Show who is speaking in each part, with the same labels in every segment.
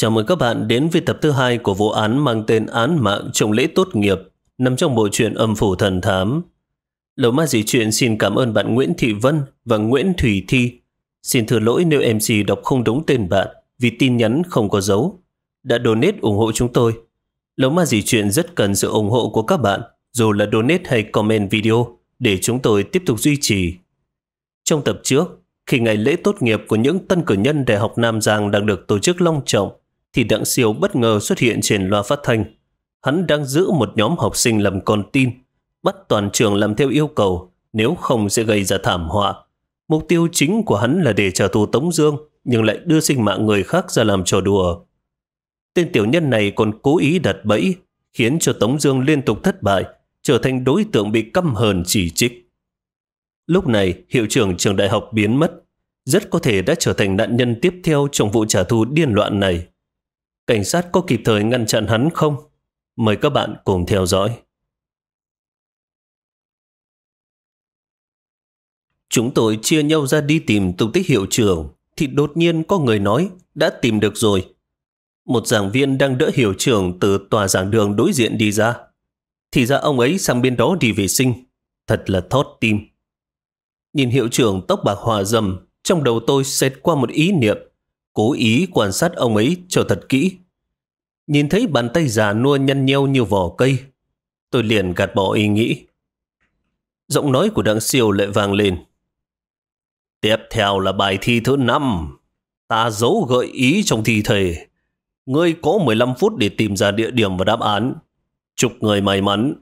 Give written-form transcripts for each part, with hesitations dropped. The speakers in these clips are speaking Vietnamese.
Speaker 1: Chào mừng các bạn đến với tập thứ 2 của vụ án mang tên Án mạng trong lễ tốt nghiệp, nằm trong bộ truyện Âm phủ thần thám. Lầu Ma Dị Truyện xin cảm ơn bạn Nguyễn Thị Vân và Nguyễn Thủy Thi. Xin thừa lỗi nếu MC đọc không đúng tên bạn vì tin nhắn không có dấu. Đã donate ủng hộ chúng tôi. Lầu Ma Dị Truyện rất cần sự ủng hộ của các bạn, dù là donate hay comment video, để chúng tôi tiếp tục duy trì. Trong tập trước, khi ngày lễ tốt nghiệp của những tân cử nhân Đại học Nam Giang đang được tổ chức long trọng, thì Đặng Siêu bất ngờ xuất hiện trên loa phát thanh. Hắn đang giữ một nhóm học sinh làm con tin, bắt toàn trường làm theo yêu cầu, nếu không sẽ gây ra thảm họa. Mục tiêu chính của hắn là để trả thù Tống Dương, nhưng lại đưa sinh mạng người khác ra làm trò đùa. Tên tiểu nhân này còn cố ý đặt bẫy, khiến cho Tống Dương liên tục thất bại, trở thành đối tượng bị căm hờn chỉ trích. Lúc này, hiệu trưởng trường đại học biến mất, rất có thể đã trở thành nạn nhân tiếp theo trong vụ trả thù điên loạn này. Cảnh sát có kịp thời ngăn chặn hắn không? Mời các bạn cùng theo dõi. Chúng tôi chia nhau ra đi tìm tung tích hiệu trưởng, thì đột nhiên có người nói đã tìm được rồi. Một giảng viên đang đỡ hiệu trưởng từ tòa giảng đường đối diện đi ra. Thì ra ông ấy sang bên đó đi vệ sinh. Thật là thót tim. Nhìn hiệu trưởng tóc bạc hòa râm, trong đầu tôi xẹt qua một ý niệm, cố ý quan sát ông ấy cho thật kỹ. Nhìn thấy bàn tay già nua nhăn nheo như vỏ cây, tôi liền gạt bỏ ý nghĩ. Giọng nói của Đặng Siêu lại vang lên. Tiếp theo là bài thi thứ 5. Ta giấu gợi ý trong thi thể. Ngươi có 15 phút để tìm ra địa điểm và đáp án. Chúc người may mắn.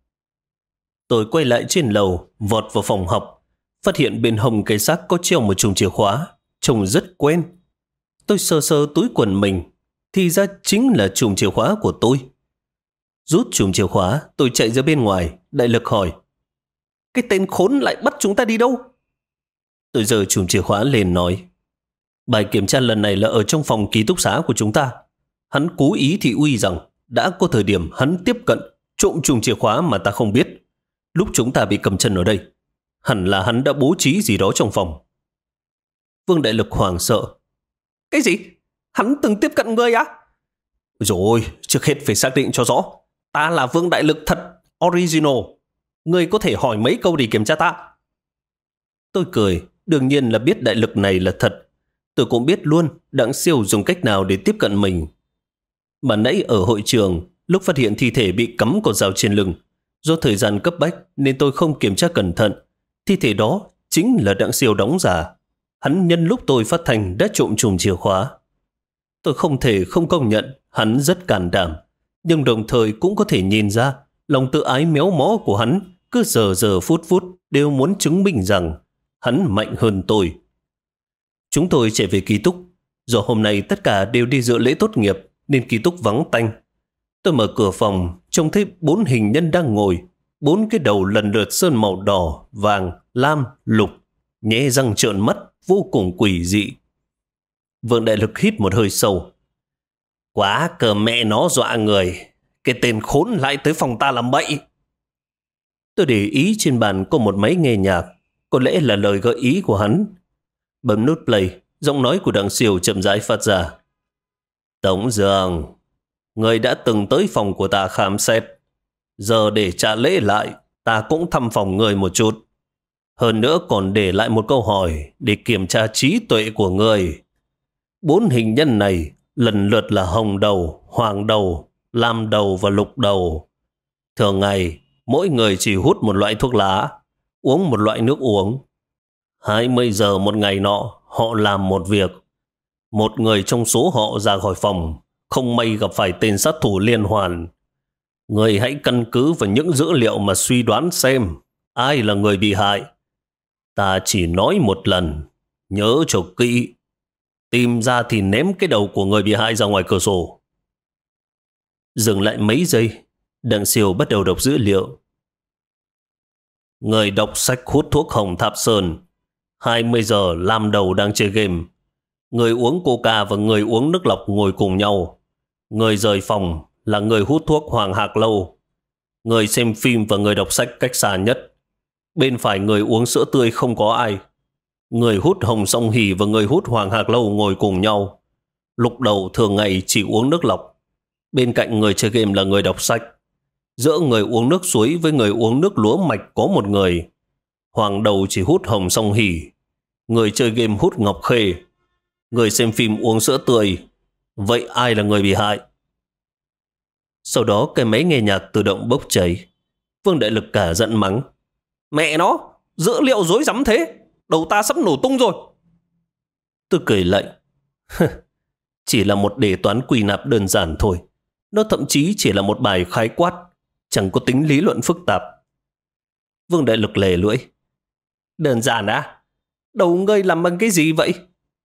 Speaker 1: Tôi quay lại trên lầu, vọt vào phòng học, phát hiện bên hông cây xác có treo một chùm chìa khóa, trông rất quen. Tôi sờ sờ túi quần mình, thì ra chính là chùm chìa khóa của tôi. Rút chùm chìa khóa, tôi chạy ra bên ngoài, đại lực hỏi. Cái tên khốn lại bắt chúng ta đi đâu? Tôi giơ chùm chìa khóa lên nói. Bài kiểm tra lần này là ở trong phòng ký túc xá của chúng ta. Hắn cố ý thị uy rằng đã có thời điểm hắn tiếp cận trộm chùm chìa khóa mà ta không biết. Lúc chúng ta bị cầm chân ở đây, hẳn là hắn đã bố trí gì đó trong phòng. Vương Đại Lực hoảng sợ. Cái gì? Hắn từng tiếp cận ngươi á? Rồi, trước hết phải xác định cho rõ. Ta là Vương Đại Lực thật, original. Ngươi có thể hỏi mấy câu để kiểm tra ta. Tôi cười, đương nhiên là biết Đại Lực này là thật. Tôi cũng biết luôn Đặng Siêu dùng cách nào để tiếp cận mình. Mà nãy ở hội trường, lúc phát hiện thi thể bị cắm con dao trên lưng, do thời gian cấp bách nên tôi không kiểm tra cẩn thận. Thi thể đó chính là Đặng Siêu đóng giả. Hắn nhân lúc tôi phát thanh đã trộm chùm chìa khóa. Tôi không thể không công nhận hắn rất can đảm, nhưng đồng thời cũng có thể nhìn ra lòng tự ái méo mó của hắn cứ giờ phút đều muốn chứng minh rằng hắn mạnh hơn tôi. Chúng tôi chạy về ký túc. Do hôm nay tất cả đều đi dự lễ tốt nghiệp nên ký túc vắng tanh. Tôi mở cửa phòng, trông thấy 4 hình nhân đang ngồi, 4 cái đầu lần lượt sơn màu đỏ, vàng, lam, lục, nhẽ răng trợn mắt, vô cùng quỷ dị. Vương Đại Lực hít một hơi sâu. Quá cờ mẹ nó dọa người. Cái tên khốn lại tới phòng ta làm bậy. Tôi để ý trên bàn có một máy nghe nhạc, có lẽ là lời gợi ý của hắn. Bấm nút play, giọng nói của Đặng Siêu chậm rãi phát ra. Tống Dương, người đã từng tới phòng của ta khám xét. Giờ để trả lễ lại, ta cũng thăm phòng người một chút. Hơn nữa còn để lại một câu hỏi để kiểm tra trí tuệ của người. 4 hình nhân này lần lượt là hồng đầu, hoàng đầu, lam đầu và lục đầu. Thường ngày, mỗi người chỉ hút một loại thuốc lá, uống một loại nước uống. 20 giờ một ngày nọ, họ làm một việc. Một người trong số họ ra khỏi phòng, không may gặp phải tên sát thủ liên hoàn. Người hãy căn cứ vào những dữ liệu mà suy đoán xem ai là người bị hại. Ta chỉ nói một lần, nhớ cho kỹ. Tìm ra thì ném cái đầu của người bị hại ra ngoài cửa sổ. Dừng lại mấy giây, Đặng Siêu bắt đầu đọc dữ liệu. Người đọc sách hút thuốc hồng Tháp Sơn, 20 giờ làm đầu đang chơi game. Người uống coca và người uống nước lọc ngồi cùng nhau. Người rời phòng là người hút thuốc Hoàng Hạc Lâu. Người xem phim và người đọc sách cách xa nhất. Bên phải người uống sữa tươi không có ai. Người hút Hồng Song Hỷ và người hút Hoàng Hạc Lâu ngồi cùng nhau. Lúc đầu thường ngày chỉ uống nước lọc. Bên cạnh người chơi game là người đọc sách. Giữa người uống nước suối với người uống nước lúa mạch có một người. Hoàng đầu chỉ hút hồng song hỉ. Người chơi game hút ngọc khê. Người xem phim uống sữa tươi. Vậy ai là người bị hại? Sau đó cái máy nghe nhạc tự động bốc cháy. Vương Đại Lực cả giận mắng. Mẹ nó, dữ liệu rối rắm thế. Đầu ta sắp nổ tung rồi. Tôi cười lạnh. Chỉ là một đề toán quy nạp đơn giản thôi. Nó thậm chí chỉ là một bài khái quát, chẳng có tính lý luận phức tạp. Vương Đại Lực lề lưỡi. Đơn giản á? Đầu ngươi làm bằng cái gì vậy?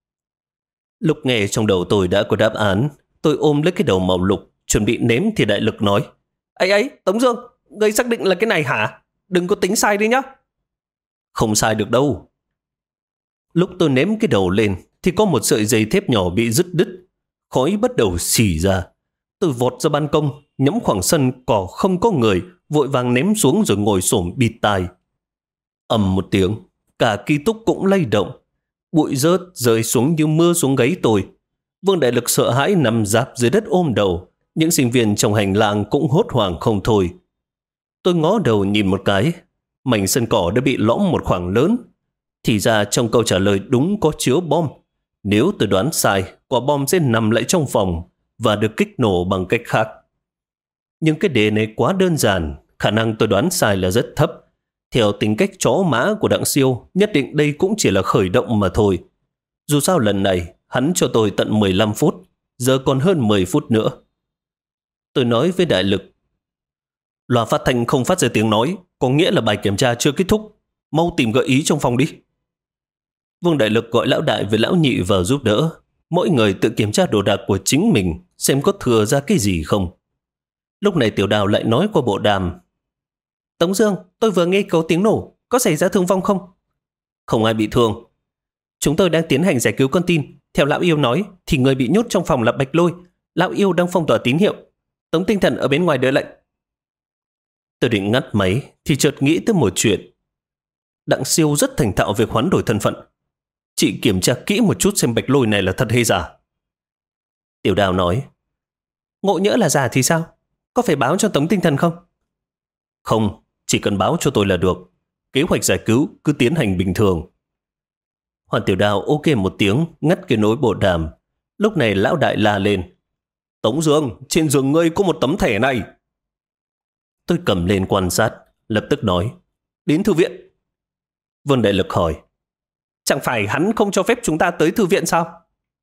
Speaker 1: Lúc nghe trong đầu tôi đã có đáp án, tôi ôm lấy cái đầu màu lục, chuẩn bị ném thì Đại Lực nói. Ấy, Tống Dương, ngươi xác định là cái này hả? Đừng có tính sai đi nhá. Không sai được đâu. Lúc tôi ném cái đầu lên thì có một sợi dây thép nhỏ bị dứt đứt. Khói bắt đầu xì ra. Tôi vọt ra ban công, nhắm khoảng sân cỏ không có người, vội vàng ném xuống rồi ngồi xổm bịt tai. Ầm một tiếng, cả ký túc cũng lay động. Bụi rớt rơi xuống như mưa xuống gáy tôi. Vương Đại Lực sợ hãi nằm rạp dưới đất ôm đầu. Những sinh viên trong hành lang cũng hốt hoảng không thôi. Tôi ngó đầu nhìn một cái. Mảnh sân cỏ đã bị lõm một khoảng lớn. Thì ra trong câu trả lời đúng có chứa bom. Nếu tôi đoán sai, quả bom sẽ nằm lại trong phòng và được kích nổ bằng cách khác. Nhưng cái đề này quá đơn giản, khả năng tôi đoán sai là rất thấp. Theo tính cách chó mã của Đặng Siêu, nhất định đây cũng chỉ là khởi động mà thôi. Dù sao lần này, hắn cho tôi tận 15 phút, giờ còn hơn 10 phút nữa. Tôi nói với Đại Lực. Loa phát thanh không phát ra tiếng nói, có nghĩa là bài kiểm tra chưa kết thúc. Mau tìm gợi ý trong phòng đi. Vương Đại Lực gọi lão đại với lão nhị vào giúp đỡ. Mỗi người tự kiểm tra đồ đạc của chính mình, xem có thừa ra cái gì không. Lúc này Tiểu Đào lại nói qua bộ đàm. Tống Dương, tôi vừa nghe có tiếng nổ, có xảy ra thương vong không? Không ai bị thương. Chúng tôi đang tiến hành giải cứu con tin. Theo lão yêu nói, thì người bị nhốt trong phòng là Bạch Lôi. Lão yêu đang phong tỏa tín hiệu. Tống Tinh Thần ở bên ngoài đợi lệnh. Tôi định ngắt máy, thì chợt nghĩ tới một chuyện. Đặng Siêu rất thành thạo việc hoán đổi thân phận. Chị kiểm tra kỹ một chút xem Bạch Lôi này là thật hay giả. Tiểu Đào nói. Ngộ nhỡ là giả thì sao? Có phải báo cho Tống Tinh Thần không? Không, chỉ cần báo cho tôi là được. Kế hoạch giải cứu cứ tiến hành bình thường. Hoàn Tiểu Đào ok một tiếng, ngắt cái nối bộ đàm. Lúc này lão đại la lên. Tống Dương, trên giường ngươi có một tấm thẻ này. Tôi cầm lên quan sát, lập tức nói. Đến thư viện. Vương Đại Lực hỏi. Chẳng phải hắn không cho phép chúng ta tới thư viện sao?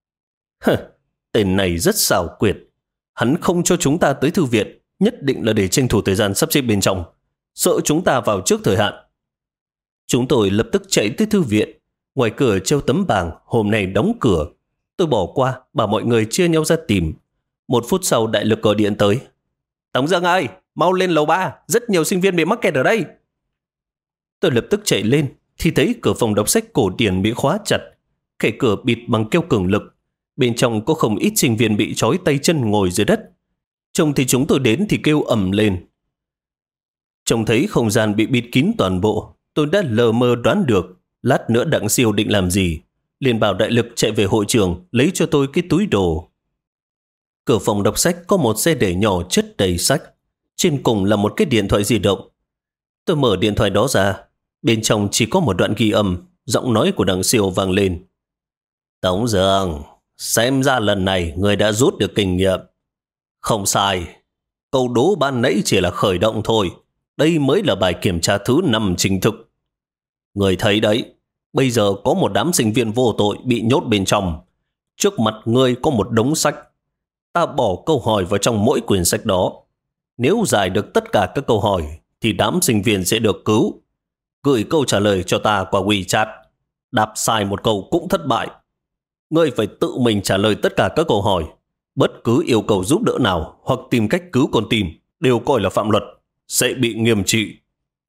Speaker 1: Tên này rất xảo quyệt. Hắn không cho chúng ta tới thư viện, nhất định là để tranh thủ thời gian sắp xếp bên trong, sợ chúng ta vào trước thời hạn. Chúng tôi lập tức chạy tới thư viện. Ngoài cửa treo tấm bảng hôm nay đóng cửa. Tôi bỏ qua, bảo mọi người chia nhau ra tìm. 1 phút sau Đại Lực gọi điện tới. Tống Dương ơi, mau lên lầu 3, rất nhiều sinh viên bị mắc kẹt ở đây. Tôi lập tức chạy lên, thì thấy cửa phòng đọc sách cổ điển bị khóa chặt, kệ cửa bịt bằng keo cường lực. Bên trong có không ít sinh viên bị trói tay chân ngồi dưới đất. Trông thì chúng tôi đến thì kêu ầm lên. Trông thấy không gian bị bịt kín toàn bộ, tôi đã lờ mơ đoán được lát nữa Đặng Siêu định làm gì. Liền bảo Đại Lực chạy về hội trường lấy cho tôi cái túi đồ. Cửa phòng đọc sách có một xe để nhỏ chất đầy sách. Trên cùng là một cái điện thoại di động. Tôi mở điện thoại đó ra. Bên trong chỉ có một đoạn ghi âm. Giọng nói của Đặng Siêu vang lên. Tống Dương, xem ra lần này người đã rút được kinh nghiệm. Không sai. Câu đố ban nãy chỉ là khởi động thôi. Đây mới là bài kiểm tra thứ 5 chính thức. Người thấy đấy, bây giờ có một đám sinh viên vô tội bị nhốt bên trong. Trước mặt ngươi có một đống sách. Ta bỏ câu hỏi vào trong mỗi quyển sách đó. Nếu giải được tất cả các câu hỏi thì đám sinh viên sẽ được cứu. Gửi câu trả lời cho ta qua WeChat. Đáp sai một câu cũng thất bại. Ngươi phải tự mình trả lời tất cả các câu hỏi. Bất cứ yêu cầu giúp đỡ nào hoặc tìm cách cứu con tin đều coi là phạm luật, sẽ bị nghiêm trị.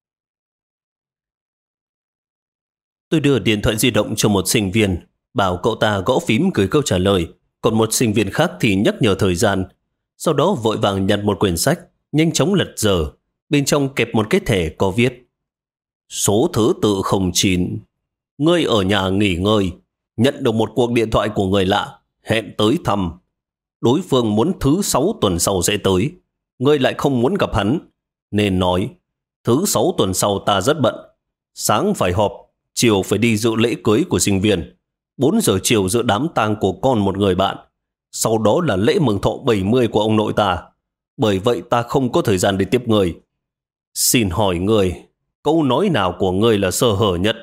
Speaker 1: Tôi đưa điện thoại di động cho một sinh viên, bảo cậu ta gõ phím gửi câu trả lời, còn một sinh viên khác thì nhắc nhở thời gian. Sau đó vội vàng nhặt một quyển sách, nhanh chóng lật dở. Bên trong kẹp một cái thẻ có viết: số thứ tự 09. Ngươi ở nhà nghỉ ngơi, nhận được một cuộc điện thoại của người lạ, hẹn tới thăm. Đối phương muốn thứ 6 tuần sau sẽ tới. Ngươi lại không muốn gặp hắn, nên nói thứ 6 tuần sau ta rất bận. Sáng phải họp, chiều phải đi dự lễ cưới của sinh viên. 4 giờ chiều dự đám tang của con một người bạn. Sau đó là lễ mừng thọ 70 của ông nội ta. Bởi vậy ta không có thời gian để tiếp người. Xin hỏi ngươi, câu nói nào của ngươi là sơ hở nhất?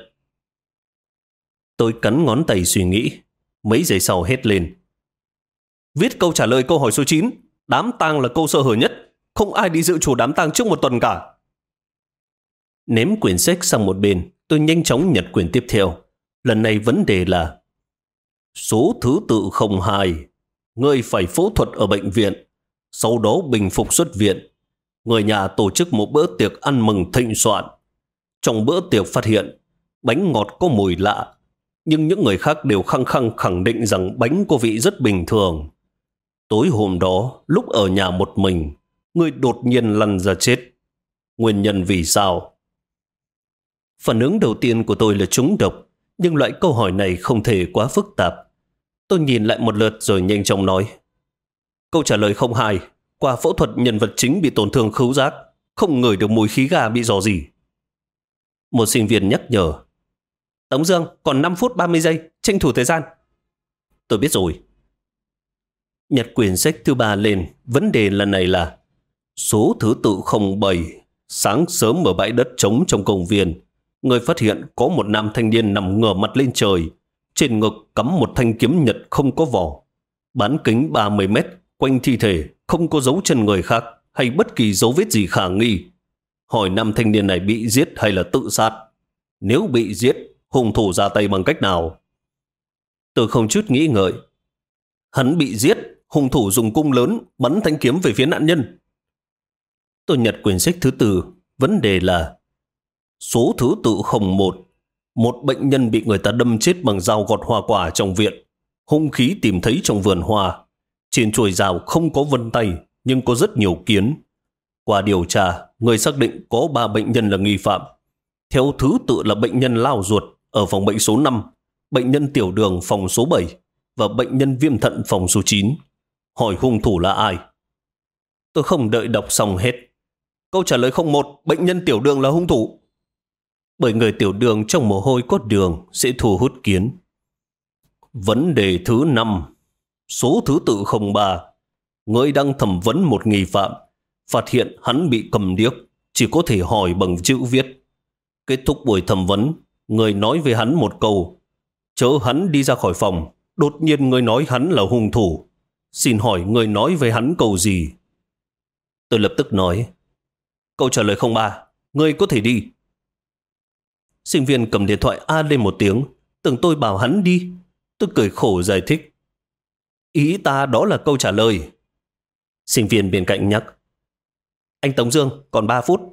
Speaker 1: Tôi cắn ngón tay suy nghĩ. Mấy giây sau hét lên. Viết câu trả lời câu hỏi số 9. Đám tang là câu sơ hở nhất. Không ai đi dự chủ đám tang trước một tuần cả. Ném quyển sách sang một bên, tôi nhanh chóng nhặt quyển tiếp theo. Lần này vấn đề là số thứ tự 02. Ngươi phải phẫu thuật ở bệnh viện, sau đó bình phục xuất viện. Người nhà tổ chức một bữa tiệc ăn mừng thịnh soạn. Trong bữa tiệc phát hiện bánh ngọt có mùi lạ, nhưng những người khác đều khăng khăng khẳng định rằng bánh có vị rất bình thường. Tối hôm đó, lúc ở nhà một mình, ngươi đột nhiên lăn ra chết. Nguyên nhân vì sao? Phản ứng đầu tiên của tôi là trúng độc, nhưng loại câu hỏi này không thể quá phức tạp. Tôi nhìn lại một lượt rồi nhanh chóng nói. Câu trả lời 02. Qua phẫu thuật nhân vật chính bị tổn thương khứu giác, không ngửi được mùi khí ga bị rò rỉ. Một sinh viên nhắc nhở. Tống Dương, còn 5 phút 30 giây, tranh thủ thời gian. Tôi biết rồi. Nhặt quyển sách thứ 3 lên, vấn đề lần này là số thứ tự 07. Sáng sớm ở bãi đất trống trong công viên, người phát hiện có một nam thanh niên nằm ngửa mặt lên trời. Trên ngực cắm một thanh kiếm nhật không có vỏ. Bán kính 30 mét, quanh thi thể không có dấu chân người khác hay bất kỳ dấu vết gì khả nghi. Hỏi nam thanh niên này bị giết hay là tự sát? Nếu bị giết, hung thủ ra tay bằng cách nào? Tôi không chút nghĩ ngợi. Hắn bị giết, hung thủ dùng cung lớn bắn thanh kiếm về phía nạn nhân. Tôi nhặt quyển sách thứ 4, vấn đề là số thứ tự 01. Một bệnh nhân bị người ta đâm chết bằng dao gọt hoa quả trong viện. Hung khí tìm thấy trong vườn hoa. Trên chuôi dao không có vân tay, nhưng có rất nhiều kiến. Qua điều tra, người xác định có 3 bệnh nhân là nghi phạm. Theo thứ tự là bệnh nhân lao ruột ở phòng bệnh số 5, bệnh nhân tiểu đường phòng số 7 và bệnh nhân viêm thận phòng số 9. Hỏi hung thủ là ai? Tôi không đợi đọc xong hết. Câu trả lời 01, bệnh nhân tiểu đường là hung thủ. Bởi người tiểu đường trong mồ hôi có đường sẽ thu hút kiến. Vấn đề thứ 5. Số thứ tự 03. Người đang thẩm vấn một nghi phạm, phát hiện hắn bị cầm điếc, chỉ có thể hỏi bằng chữ viết. Kết thúc buổi thẩm vấn, người nói với hắn một câu. Chớ hắn đi ra khỏi phòng, đột nhiên người nói hắn là hung thủ. Xin hỏi người nói với hắn câu gì? Tôi lập tức nói. Câu trả lời 03. Người có thể đi. Sinh viên cầm điện thoại a lên một tiếng, tưởng tôi bảo hắn đi. Tôi cười khổ giải thích. Ý ta đó là câu trả lời. Sinh viên bên cạnh nhắc. Anh Tống Dương, còn 3 phút.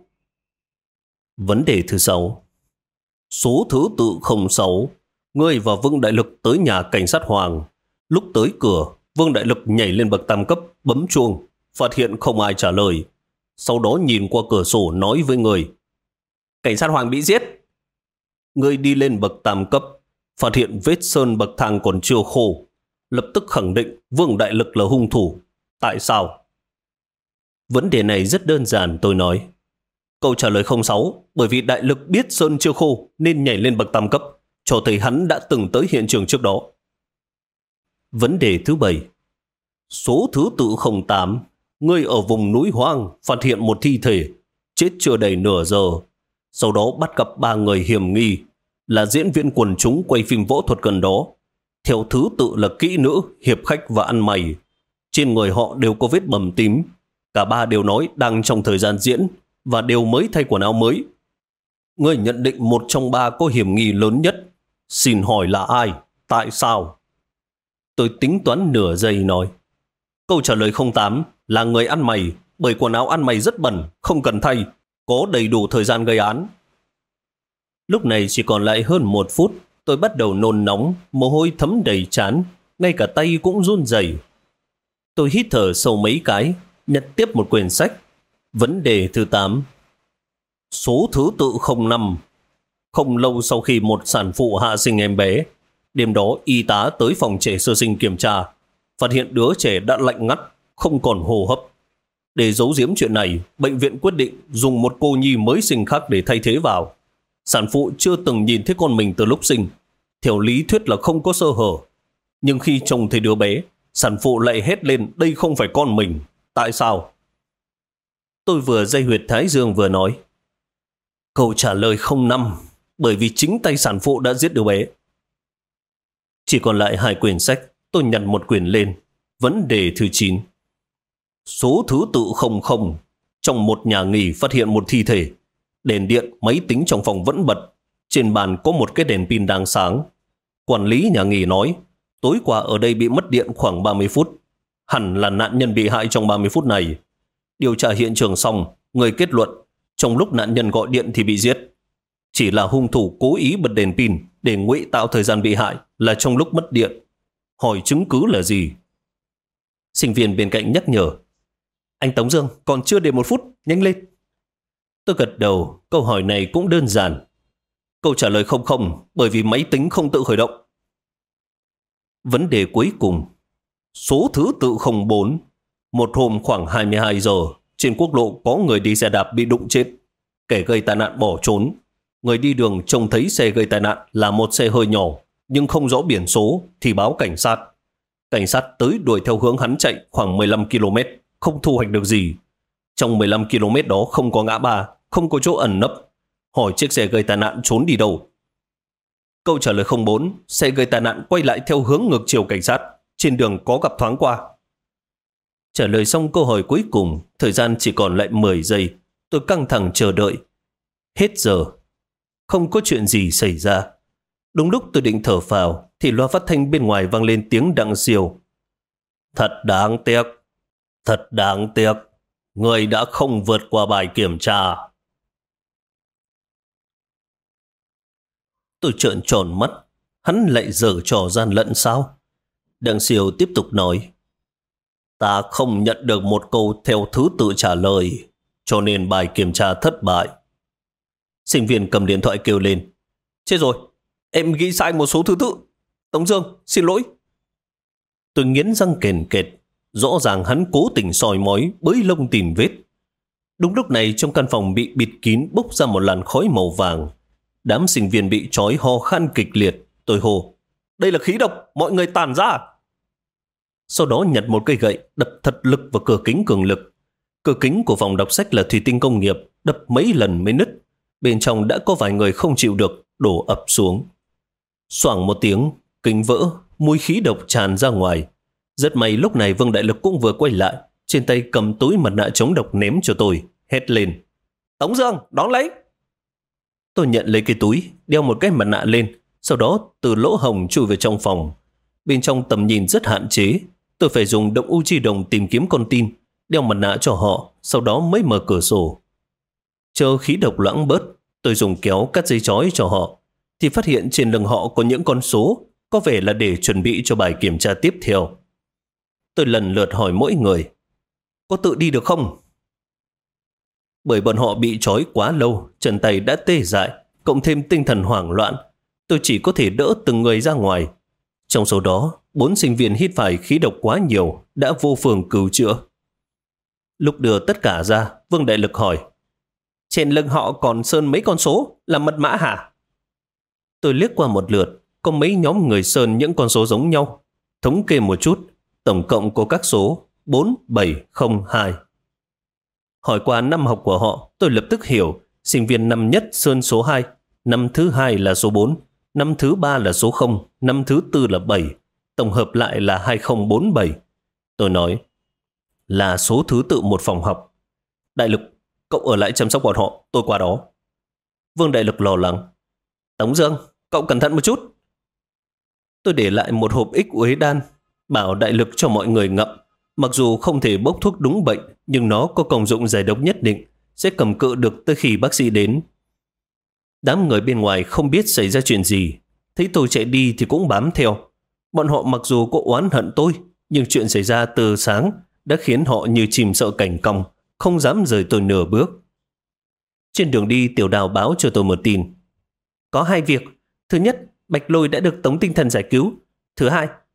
Speaker 1: Vấn đề thứ 6. Số thứ tự 06. Ngươi và Vương Đại Lực tới nhà cảnh sát Hoàng. Lúc tới cửa, Vương Đại Lực nhảy lên bậc tam cấp, bấm chuông, phát hiện không ai trả lời. Sau đó nhìn qua cửa sổ nói với người. Cảnh sát Hoàng bị giết. Ngươi đi lên bậc tam cấp, phát hiện vết sơn bậc thang còn chưa khô. Lập tức khẳng định Vương Đại Lực là hung thủ. Tại sao? Vấn đề này rất đơn giản, tôi nói. Câu trả lời 06. Bởi vì Đại Lực biết sơn chưa khô nên nhảy lên bậc tam cấp, cho thấy hắn đã từng tới hiện trường trước đó. Vấn đề thứ 7. Số thứ tự 08. Ngươi ở vùng núi hoang phát hiện một thi thể, chết chưa đầy nửa giờ. Sau đó bắt gặp 3 người hiểm nghi, là diễn viên quần chúng quay phim võ thuật gần đó. Theo thứ tự là kỹ nữ, hiệp khách và ăn mày. Trên người họ đều có vết bầm tím. Cả 3 đều nói đang trong thời gian diễn và đều mới thay quần áo mới. Ngươi nhận định một trong 3 có hiểm nghi lớn nhất. Xin hỏi là ai? Tại sao? Tôi tính toán nửa giây nói. Câu trả lời 08 là người ăn mày, bởi quần áo ăn mày rất bẩn, không cần thay, có đầy đủ thời gian gây án. Lúc này chỉ còn lại hơn 1 phút, tôi bắt đầu nôn nóng, mồ hôi thấm đầy trán, ngay cả tay cũng run rẩy. Tôi hít thở sâu mấy cái, nhặt tiếp một quyển sách. Vấn đề thứ 8. Số thứ tự 05. Không lâu sau khi một sản phụ hạ sinh em bé, đêm đó y tá tới phòng trẻ sơ sinh kiểm tra, phát hiện đứa trẻ đã lạnh ngắt, không còn hô hấp. Để giấu giếm chuyện này, bệnh viện quyết định dùng một cô nhi mới sinh khác để thay thế vào. Sản phụ chưa từng nhìn thấy con mình từ lúc sinh. Theo lý thuyết là không có sơ hở. Nhưng khi trông thấy đứa bé, sản phụ lại hét lên đây không phải con mình. Tại sao? Tôi vừa day huyệt thái dương vừa nói. Câu trả lời không năm, bởi vì chính tay sản phụ đã giết đứa bé. Chỉ còn lại 2 quyển sách, tôi nhặt một quyển lên. Vấn đề thứ 9. Số thứ tự 00. Trong một nhà nghỉ phát hiện một thi thể. Đèn điện, máy tính trong phòng vẫn bật. Trên bàn có một cái đèn pin đang sáng. Quản lý nhà nghỉ nói, tối qua ở đây bị mất điện khoảng 30 phút. Hẳn là nạn nhân bị hại trong 30 phút này. Điều tra hiện trường xong, người kết luận, trong lúc nạn nhân gọi điện thì bị giết. Chỉ là hung thủ cố ý bật đèn pin để ngụy tạo thời gian bị hại là trong lúc mất điện. Hỏi chứng cứ là gì? Sinh viên bên cạnh nhắc nhở. Anh Tống Dương, còn chưa đến 1 phút, nhanh lên. Tôi gật đầu, câu hỏi này cũng đơn giản. Câu trả lời 00, bởi vì máy tính không tự khởi động. Vấn đề cuối cùng. Số thứ tự 04. Một hôm khoảng 22 giờ, trên quốc lộ có người đi xe đạp bị đụng chết. Kẻ gây tai nạn bỏ trốn. Người đi đường trông thấy xe gây tai nạn là một xe hơi nhỏ, nhưng không rõ biển số thì báo cảnh sát. Cảnh sát tới đuổi theo hướng hắn chạy khoảng 15 km, không thu hoạch được gì. Trong 15 km đó không có ngã ba, không có chỗ ẩn nấp. Hỏi chiếc xe gây tai nạn trốn đi đâu? Câu trả lời 04, xe gây tai nạn quay lại theo hướng ngược chiều cảnh sát, trên đường có gặp thoáng qua. Trả lời xong câu hỏi cuối cùng, thời gian chỉ còn lại 10 giây. Tôi căng thẳng chờ đợi. Hết giờ. Không có chuyện gì xảy ra. Đúng lúc tôi định thở phào, thì loa phát thanh bên ngoài vang lên tiếng đặng siêu. Thật đáng tiếc. Thật đáng tiếc. Người đã không vượt qua bài kiểm tra. Tôi trợn tròn mắt. Hắn lại giở trò gian lận sao? Đặng siêu tiếp tục nói. Ta không nhận được một câu theo thứ tự trả lời, cho nên bài kiểm tra thất bại. Sinh viên cầm điện thoại kêu lên. Chết rồi, em ghi sai một số thứ tự. Tống Dương, xin lỗi. Tôi nghiến răng kền kệt. Rõ ràng hắn cố tình soi mói, bới lông tìm vết. Đúng lúc này trong căn phòng bị bịt kín bốc ra một làn khói màu vàng. Đám sinh viên bị trói ho khan kịch liệt. Tôi hô, đây là khí độc, mọi người tản ra. Sau đó nhặt một cây gậy đập thật lực vào cửa kính cường lực. Cửa kính của phòng đọc sách là thủy tinh công nghiệp, đập mấy lần mới nứt. Bên trong đã có vài người không chịu được, đổ ập xuống. Xoảng một tiếng, kính vỡ, mùi khí độc tràn ra ngoài. Rất may lúc này Vương Đại Lực cũng vừa quay lại, trên tay cầm túi mặt nạ chống độc ném cho tôi, hét lên. Tống Dương, đón lấy. Tôi nhận lấy cái túi, đeo một cái mặt nạ lên, sau đó từ lỗ hồng chui vào trong phòng. Bên trong tầm nhìn rất hạn chế, tôi phải dùng động u chi đồng tìm kiếm con tin, đeo mặt nạ cho họ, sau đó mới mở cửa sổ. Chờ khí độc loãng bớt, tôi dùng kéo cắt dây chói cho họ, thì phát hiện trên lưng họ có những con số, có vẻ là để chuẩn bị cho bài kiểm tra tiếp theo. Tôi lần lượt hỏi mỗi người, có tự đi được không? Bởi bọn họ bị trói quá lâu, chân tay đã tê dại, cộng thêm tinh thần hoảng loạn, tôi chỉ có thể đỡ từng người ra ngoài. Trong số đó, 4 sinh viên hít phải khí độc quá nhiều, đã vô phường cứu chữa. Lúc đưa tất cả ra, Vương Đại Lực hỏi, trên lưng họ còn sơn mấy con số, là mật mã hả? Tôi liếc qua một lượt, có mấy nhóm người sơn những con số giống nhau. Thống kê một chút, tổng cộng có các số 4702. Hỏi qua năm học của họ, tôi lập tức hiểu, sinh viên năm nhất sơn số 2, năm thứ 2 là số 4, năm thứ 3 là số 0, năm thứ 4 là 7, tổng hợp lại là 2047. Tôi nói, là số thứ tự một phòng học. Đại Lực, cậu ở lại chăm sóc bọn họ, tôi qua đó. Vương Đại Lực lo lắng. Tống Dương, cậu cẩn thận một chút. Tôi để lại một hộp ích uế đan, bảo Đại Lực cho mọi người ngậm. Mặc dù không thể bốc thuốc đúng bệnh, nhưng nó có công dụng giải độc nhất định, sẽ cầm cự được tới khi bác sĩ đến. Đám người bên ngoài không biết xảy ra chuyện gì, thấy tôi chạy đi thì cũng bám theo. Bọn họ mặc dù có oán hận tôi, nhưng chuyện xảy ra từ sáng đã khiến họ như chim sợ cảnh cong, không dám rời tôi nửa bước. Trên đường đi, Tiểu Đào báo cho tôi một tin. Có 2 việc. Thứ nhất, Bạch Lôi đã được Tống Tinh Thần giải cứu. Thứ hai,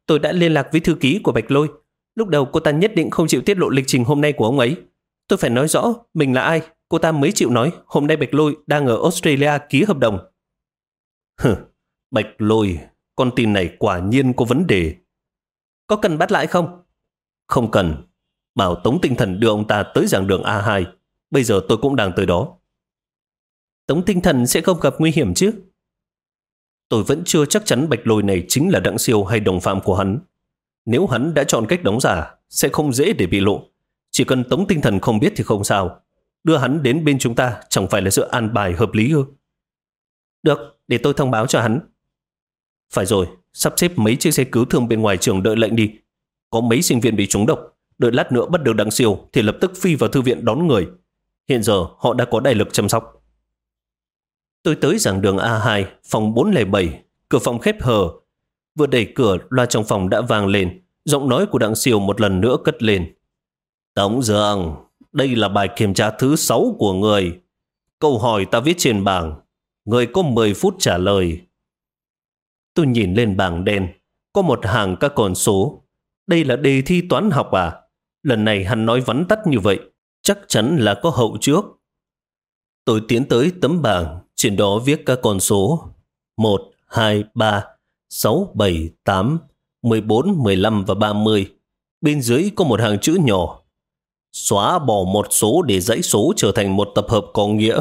Speaker 1: Tôi đã liên lạc với thư ký của Bạch Lôi. Lúc đầu cô ta nhất định không chịu tiết lộ lịch trình hôm nay của ông ấy. Tôi phải nói rõ mình là ai, cô ta mới chịu nói hôm nay Bạch Lôi đang ở Australia ký hợp đồng. Hừ, Bạch Lôi, con tin này quả nhiên có vấn đề. Có cần bắt lại không? Không cần. Bảo Tống Tinh Thần đưa ông ta tới giảng đường A2. Bây giờ tôi cũng đang tới đó. Tống Tinh Thần sẽ không gặp nguy hiểm chứ? Tôi vẫn chưa chắc chắn Bạch Lôi này chính là Đặng Siêu hay đồng phạm của hắn. Nếu hắn đã chọn cách đóng giả, sẽ không dễ để bị lộ. Chỉ cần Tống Tinh Thần không biết thì không sao. Đưa hắn đến bên chúng ta chẳng phải là sự an bài hợp lý ư? Được, để tôi thông báo cho hắn. Phải rồi, sắp xếp mấy chiếc xe cứu thương bên ngoài trường đợi lệnh đi. Có mấy sinh viên bị trúng độc, đợi lát nữa bắt được Đặng Siêu thì lập tức phi vào thư viện đón người. Hiện giờ họ đã có đại lực chăm sóc. Tôi tới giảng đường A2, phòng 407, cửa phòng khép hờ. Vừa đẩy cửa, loa trong phòng đã vang lên. Giọng nói của Đặng Siêu một lần nữa cất lên. Tống Dương, đây là bài kiểm tra thứ 6 của người. Câu hỏi ta viết trên bảng. Người có 10 phút trả lời. Tôi nhìn lên bảng đen. Có một hàng các con số. Đây là đề thi toán học à? Lần này hắn nói vắn tắt như vậy. Chắc chắn là có hậu trước. Tôi tiến tới tấm bảng. Trên đó viết các con số 1, 2, 3, 6, 7, 8, 14, 15 và 30. Bên dưới có một hàng chữ nhỏ. Xóa bỏ một số để dãy số trở thành một tập hợp có nghĩa.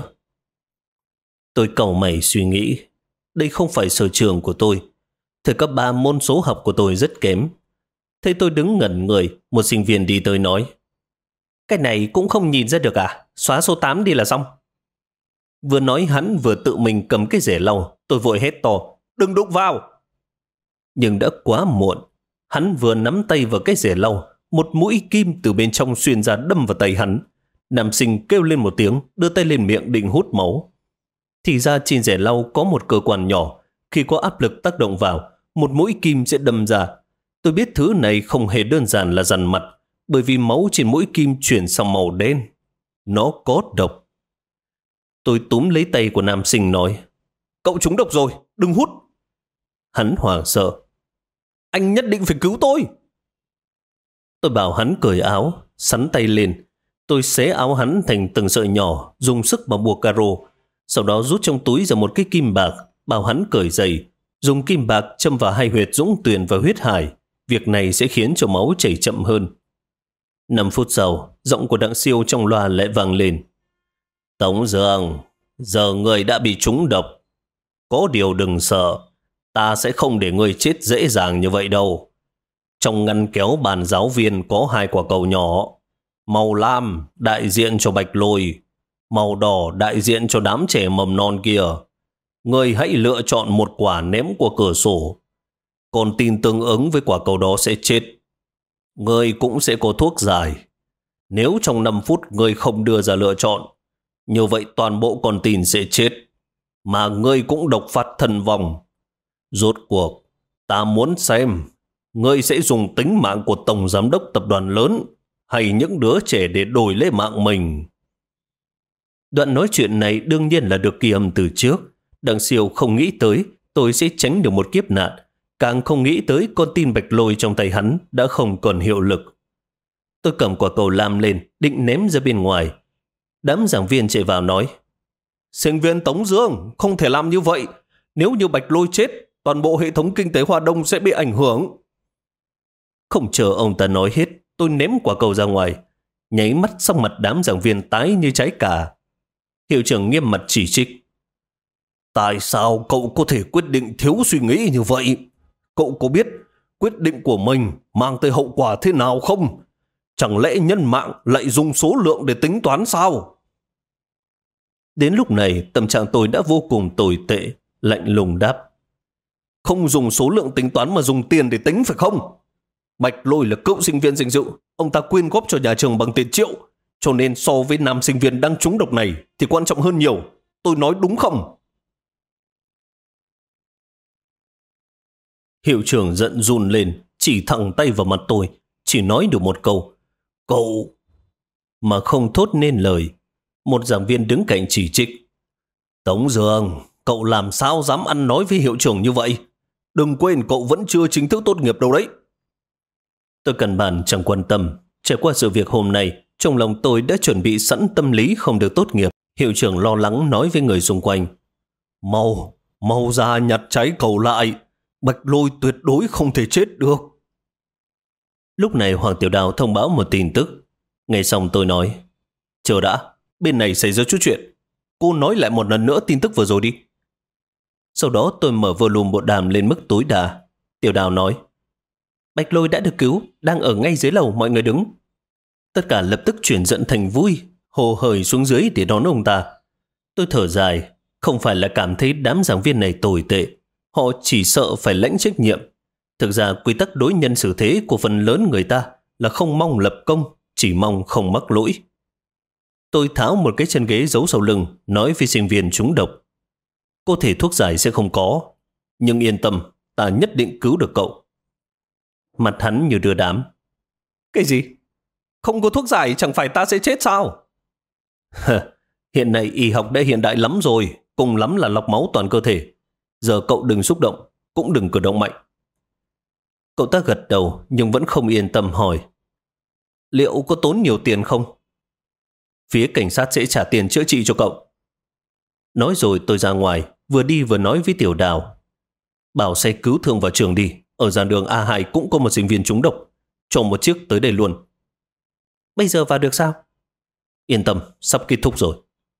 Speaker 1: Tôi cau mày suy nghĩ. Đây không phải sở trường của tôi. Thời cấp 3 môn số học của tôi rất kém. Thế tôi đứng ngẩn người, một sinh viên đi tới nói. Cái này cũng không nhìn ra được à? Xóa số 8 đi là xong. Vừa nói hắn vừa tự mình cầm cái rẻ lau. Tôi vội hét to. Đừng đụng vào! Nhưng đã quá muộn. Hắn vừa nắm tay vào cái rẻ lau. Một mũi kim từ bên trong xuyên ra đâm vào tay hắn. Nam sinh kêu lên một tiếng, đưa tay lên miệng định hút máu. Thì ra trên rẻ lau có một cơ quan nhỏ. Khi có áp lực tác động vào, một mũi kim sẽ đâm ra. Tôi biết thứ này không hề đơn giản là dằn mặt, bởi vì máu trên mũi kim chuyển sang màu đen. Nó có độc. Tôi túm lấy tay của nam sinh nói. Cậu trúng độc rồi, đừng hút. Hắn hoảng sợ. Anh nhất định phải cứu tôi. Tôi bảo hắn cởi áo, sắn tay lên. Tôi xé áo hắn thành từng sợi nhỏ, dùng sức mà buộc caro. Sau đó rút trong túi ra một cái kim bạc, bảo hắn cởi giày. Dùng kim bạc châm vào hai huyệt Dũng Tuyền và huyết hải. Việc này sẽ khiến cho máu chảy chậm hơn. 5 phút sau, giọng của Đặng Siêu trong loa lại vang lên. Tống Dương, giờ người đã bị trúng độc. Có điều đừng sợ, ta sẽ không để người chết dễ dàng như vậy đâu. Trong ngăn kéo bàn giáo viên có 2 quả cầu nhỏ. Màu lam đại diện cho Bạch Lôi, màu đỏ đại diện cho đám trẻ mầm non kia. Người hãy lựa chọn một quả ném qua cửa sổ. Còn tin tương ứng với quả cầu đó sẽ chết. Người cũng sẽ có thuốc giải. Nếu trong 5 phút người không đưa ra lựa chọn, như vậy toàn bộ con tin sẽ chết. Mà ngươi cũng độc phát thân vong. Rốt cuộc, ta muốn xem ngươi sẽ dùng tính mạng của tổng giám đốc tập đoàn lớn hay những đứa trẻ để đổi lấy mạng mình. Đoạn nói chuyện này đương nhiên là được ghi âm từ trước. Đặng Siêu không nghĩ tới tôi sẽ tránh được một kiếp nạn. Càng không nghĩ tới con tin Bạch Lôi trong tay hắn đã không còn hiệu lực. Tôi cầm quả cầu lam lên, định ném ra bên ngoài. Đám giảng viên chạy vào nói. Sinh viên Tống Dương, không thể làm như vậy. Nếu như Bạch Lôi chết, toàn bộ hệ thống kinh tế Hoa Đông sẽ bị ảnh hưởng. Không chờ ông ta nói hết, tôi ném quả cầu ra ngoài. Nháy mắt sắc mặt đám giảng viên tái như trái cà. Hiệu trưởng nghiêm mặt chỉ trích. Tại sao cậu có thể quyết định thiếu suy nghĩ như vậy? Cậu có biết quyết định của mình mang tới hậu quả thế nào không? Chẳng lẽ nhân mạng lại dùng số lượng để tính toán sao? Đến lúc này tâm trạng tôi đã vô cùng tồi tệ, lạnh lùng đáp. Không dùng số lượng tính toán mà dùng tiền để tính phải không? Bạch Lôi là cựu sinh viên danh dự, ông ta quyên góp cho nhà trường bằng tiền triệu, cho nên so với nam sinh viên đang trúng độc này thì quan trọng hơn nhiều. Tôi nói đúng không? Hiệu trưởng giận run lên, chỉ thẳng tay vào mặt tôi, chỉ nói được một câu. Cậu... Mà không thốt nên lời. Một giảng viên đứng cạnh chỉ trích. Tống Dương, cậu làm sao dám ăn nói với hiệu trưởng như vậy? Đừng quên cậu vẫn chưa chính thức tốt nghiệp đâu đấy. Tôi căn bản chẳng quan tâm. Trải qua sự việc hôm nay, trong lòng tôi đã chuẩn bị sẵn tâm lý không được tốt nghiệp. Hiệu trưởng lo lắng nói với người xung quanh. Mau ra nhặt trái cầu lại. Bạch Lôi tuyệt đối không thể chết được. Lúc này Hoàng Tiểu Đào thông báo một tin tức. Nghe xong tôi nói, chờ đã, bên này xảy ra chút chuyện. Cô nói lại một lần nữa tin tức vừa rồi đi. Sau đó tôi mở volume bộ đàm lên mức tối đa. Tiểu Đào nói, Bạch Lôi đã được cứu, đang ở ngay dưới lầu mọi người đứng. Tất cả lập tức chuyển giận thành vui, hồ hởi xuống dưới để đón ông ta. Tôi thở dài, không phải là cảm thấy đám giảng viên này tồi tệ. Họ chỉ sợ phải lãnh trách nhiệm. Thực ra quy tắc đối nhân xử thế của phần lớn người ta là không mong lập công, chỉ mong không mắc lỗi. Tôi tháo một cái chân ghế giấu sau lưng, nói với sinh viên trúng độc. Có thể thuốc giải sẽ không có, nhưng yên tâm, ta nhất định cứu được cậu. Mặt hắn như đưa đám. Cái gì? Không có thuốc giải chẳng phải ta sẽ chết sao? Hiện nay y học đã hiện đại lắm rồi, cùng lắm là lọc máu toàn cơ thể. Giờ cậu đừng xúc động, cũng đừng cử động mạnh. Cậu ta gật đầu nhưng vẫn không yên tâm hỏi. Liệu có tốn nhiều tiền không? Phía cảnh sát sẽ trả tiền chữa trị cho cậu. Nói rồi tôi ra ngoài, vừa đi vừa nói với Tiểu Đào. Bảo xe cứu thương vào trường đi, ở giàn đường A2 cũng có một sinh viên trúng độc. Cho một chiếc tới đây luôn. Bây giờ vào được sao? Yên tâm, sắp kết thúc rồi.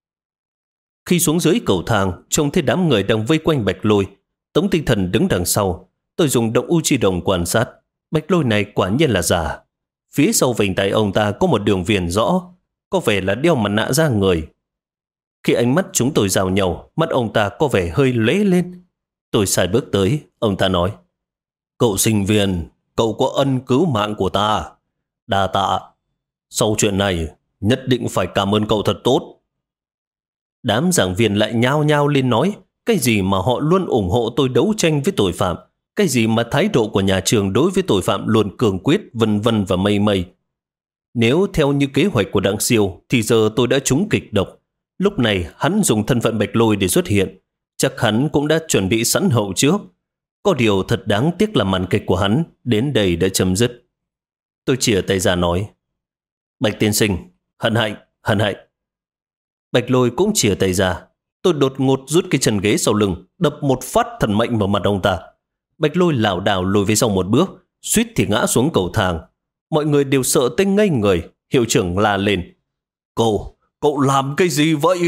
Speaker 1: Khi xuống dưới cầu thang, trông thấy đám người đang vây quanh Bạch Lôi. Tống Tinh Thần đứng đằng sau. Tôi dùng động u chi đồng quan sát. Bạch Lôi này quả nhiên là giả. Phía sau vành tay ông ta có một đường viền rõ, có vẻ là đeo mặt nạ ra người. Khi ánh mắt chúng tôi giao nhau, mắt ông ta có vẻ hơi lóe lên. Tôi xài bước tới, ông ta nói. Cậu sinh viên, cậu có ân cứu mạng của ta. Đa tạ. Sau chuyện này, nhất định phải cảm ơn cậu thật tốt. Đám giảng viên lại nhao nhao lên nói, cái gì mà họ luôn ủng hộ tôi đấu tranh với tội phạm, cái gì mà thái độ của nhà trường đối với tội phạm luôn cường quyết, vân vân và mây mây. Nếu theo như kế hoạch của Đặng Siêu, thì giờ tôi đã trúng kịch độc. Lúc này hắn dùng thân phận Bạch Lôi để xuất hiện, chắc hắn cũng đã chuẩn bị sẵn hậu trước. Có điều thật đáng tiếc là màn kịch của hắn đến đây đã chấm dứt. Tôi chìa tay ra nói, Bạch tiên sinh, hân hạnh, hân hạnh. Bạch Lôi cũng chìa tay ra. Tôi đột ngột rút cái chân ghế sau lưng, đập một phát thần mạnh vào mặt ông ta. Bạch Lôi lảo đảo lùi về sau một bước, suýt thì ngã xuống cầu thang. Mọi người đều sợ tới ngây người. Hiệu trưởng la lên, Cậu làm cái gì vậy?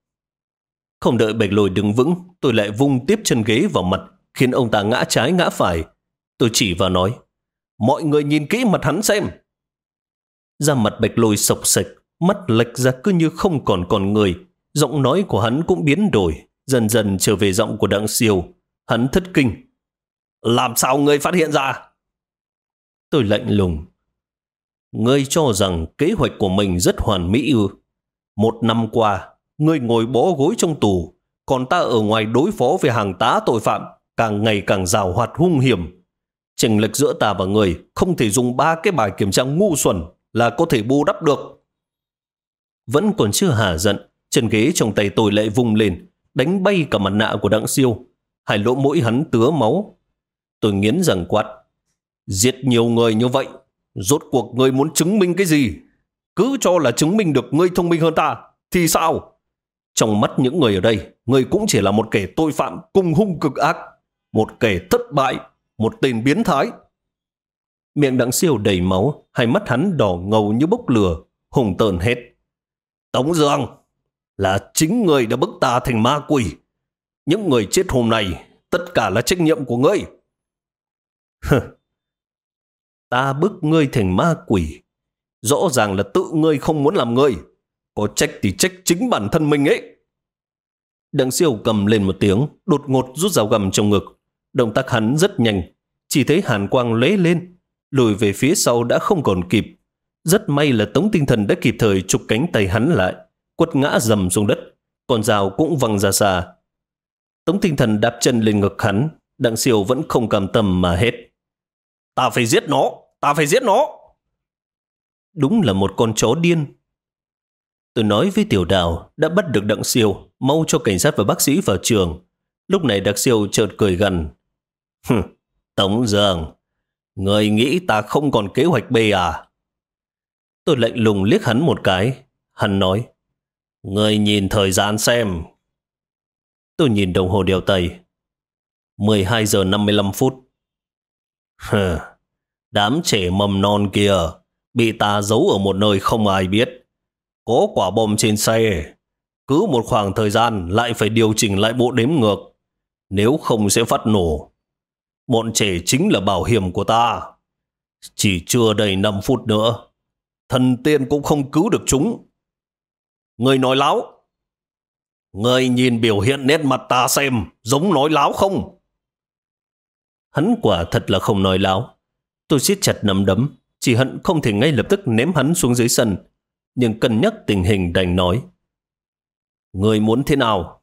Speaker 1: Không đợi Bạch Lôi đứng vững, tôi lại vung tiếp chân ghế vào mặt, khiến ông ta ngã trái ngã phải. Tôi chỉ vào nói, mọi người nhìn kỹ mặt hắn xem. Da mặt Bạch Lôi sộc sạch, mắt lệch ra cứ như không còn con người. Giọng nói của hắn cũng biến đổi, dần dần trở về giọng của Đặng Siêu. Hắn thất kinh. Làm sao ngươi phát hiện ra? Tôi lạnh lùng. Ngươi cho rằng kế hoạch của mình rất hoàn mỹ ư? 1 năm qua, ngươi ngồi bó gối trong tù, còn ta ở ngoài đối phó với hàng tá tội phạm, càng ngày càng giàu hoạt hung hiểm. Chênh lệch giữa ta và ngươi không thể dùng 3 cái bài kiểm tra ngu xuẩn là có thể bù đắp được. Vẫn còn chưa hả giận, chân ghế trong tay tôi lại vung lên, đánh bay cả mặt nạ của Đặng Siêu. Hai lỗ mũi hắn tứa máu. Tôi nghiến răng quát, giết nhiều người như vậy, rốt cuộc ngươi muốn chứng minh cái gì? Cứ cho là chứng minh được ngươi thông minh hơn ta, thì sao? Trong mắt những người ở đây, ngươi cũng chỉ là một kẻ tội phạm cùng hung cực ác, một kẻ thất bại, một tên biến thái. Miệng Đặng Siêu đầy máu, hai mắt hắn đỏ ngầu như bốc lửa, hùng tợn hét. Tống Dương, là chính ngươi đã bức ta thành ma quỷ. Những người chết hôm nay, tất cả là trách nhiệm của ngươi. Ta bức ngươi thành ma quỷ. Rõ ràng là tự ngươi không muốn làm ngươi. Có trách thì trách chính bản thân mình ấy. Đặng Siêu cầm lên một tiếng, đột ngột rút dao găm trong ngực. Động tác hắn rất nhanh, chỉ thấy hàn quang lóe lên, lùi về phía sau đã không còn kịp. Rất may là Tống Tinh Thần đã kịp thời chụp cánh tay hắn lại, quật ngã dầm xuống đất, còn dao cũng văng ra xa. Tống Tinh Thần đạp chân lên ngực hắn, Đặng Siêu vẫn không cam tâm mà hét. Ta phải giết nó, ta phải giết nó. Đúng là một con chó điên. Tôi nói với Tiểu Đào đã bắt được Đặng Siêu, mau cho cảnh sát và bác sĩ vào trường. Lúc này Đặng Siêu chợt cười gằn. Hừ, Tống Dương, người nghĩ ta không còn kế hoạch B à? Tôi lạnh lùng liếc hắn một cái. Hắn nói, người nhìn thời gian xem. Tôi nhìn đồng hồ đeo tay. 12 giờ 55 phút. Hừ, đám trẻ mầm non kia bị ta giấu ở một nơi không ai biết. Có quả bom trên xe. Cứ một khoảng thời gian lại phải điều chỉnh lại bộ đếm ngược. Nếu không sẽ phát nổ. Bọn trẻ chính là bảo hiểm của ta. Chỉ chưa đầy 5 phút nữa, thần tiên cũng không cứu được chúng. Người nói láo. Người nhìn biểu hiện nét mặt ta xem, giống nói láo không? Hắn quả thật là không nói láo. Tôi siết chặt nắm đấm, chỉ hận không thể ngay lập tức ném hắn xuống dưới sân. Nhưng cân nhắc tình hình đành nói. Người muốn thế nào?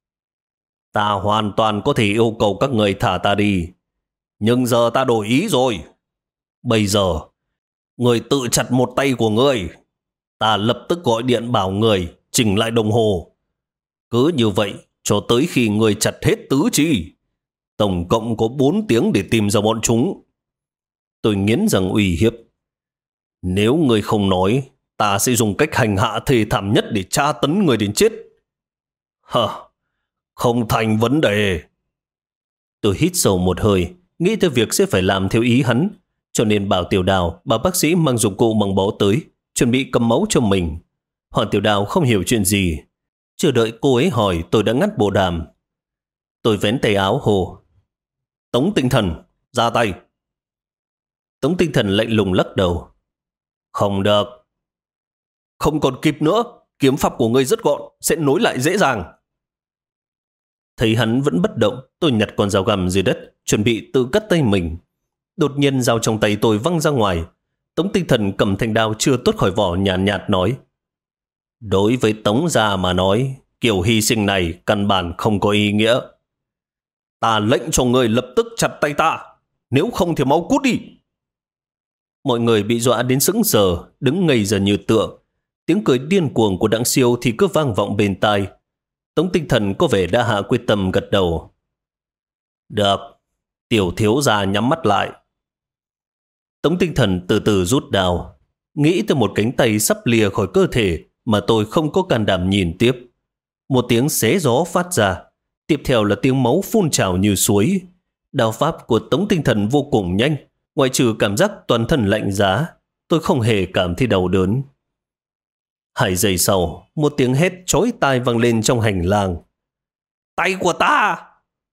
Speaker 1: Ta hoàn toàn có thể yêu cầu các người thả ta đi. Nhưng giờ ta đổi ý rồi. Bây giờ, người tự chặt một tay của người. Ta lập tức gọi điện bảo người chỉnh lại đồng hồ. Cứ như vậy cho tới khi người chặt hết tứ chi. Tổng cộng có 4 tiếng để tìm ra bọn chúng. Tôi nghiến răng uy hiếp. Nếu người không nói, ta sẽ dùng cách hành hạ thê thảm nhất để tra tấn người đến chết. Hả? Không thành vấn đề. Tôi hít sâu một hơi, nghĩ tới việc sẽ phải làm theo ý hắn, cho nên bảo Tiểu Đào, bảo bác sĩ mang dụng cụ bằng bó tới, chuẩn bị cầm máu cho mình. Hoàng Tiểu Đào không hiểu chuyện gì. Chưa đợi cô ấy hỏi, tôi đã ngắt bộ đàm. Tôi vén tay áo hồ. Tống Tinh Thần, ra tay. Tống Tinh Thần lạnh lùng lắc đầu. Không được. Không còn kịp nữa, kiếm pháp của ngươi rất gọn, sẽ nối lại dễ dàng. Thấy hắn vẫn bất động, tôi nhặt con dao găm dưới đất, chuẩn bị tự cắt tay mình. Đột nhiên dao trong tay tôi văng ra ngoài. Tống Tinh Thần cầm thanh đao chưa tuốt khỏi vỏ, nhàn nhạt nói. Đối với Tống gia mà nói, kiểu hy sinh này căn bản không có ý nghĩa. Ta lệnh cho người lập tức chặt tay ta, nếu không thì mau cút đi. Mọi người bị dọa đến sững sờ, đứng ngây ra như tượng. Tiếng cười điên cuồng của Đặng Siêu thì cứ vang vọng bên tai. Tống Tinh Thần có vẻ đã hạ quyết tâm, gật đầu. Được, tiểu thiếu gia nhắm mắt lại. Tống Tinh Thần từ từ rút đao, nghĩ tới một cánh tay sắp lìa khỏi cơ thể mà tôi không có can đảm nhìn tiếp. Một tiếng xé gió phát ra, tiếp theo là tiếng máu phun trào như suối. Đao pháp của Tống Tinh Thần vô cùng nhanh, ngoại trừ cảm giác toàn thân lạnh giá, tôi không hề cảm thấy đau đớn. 2 giây sau, một tiếng hét chói tai vang lên trong hành lang. Tay của ta!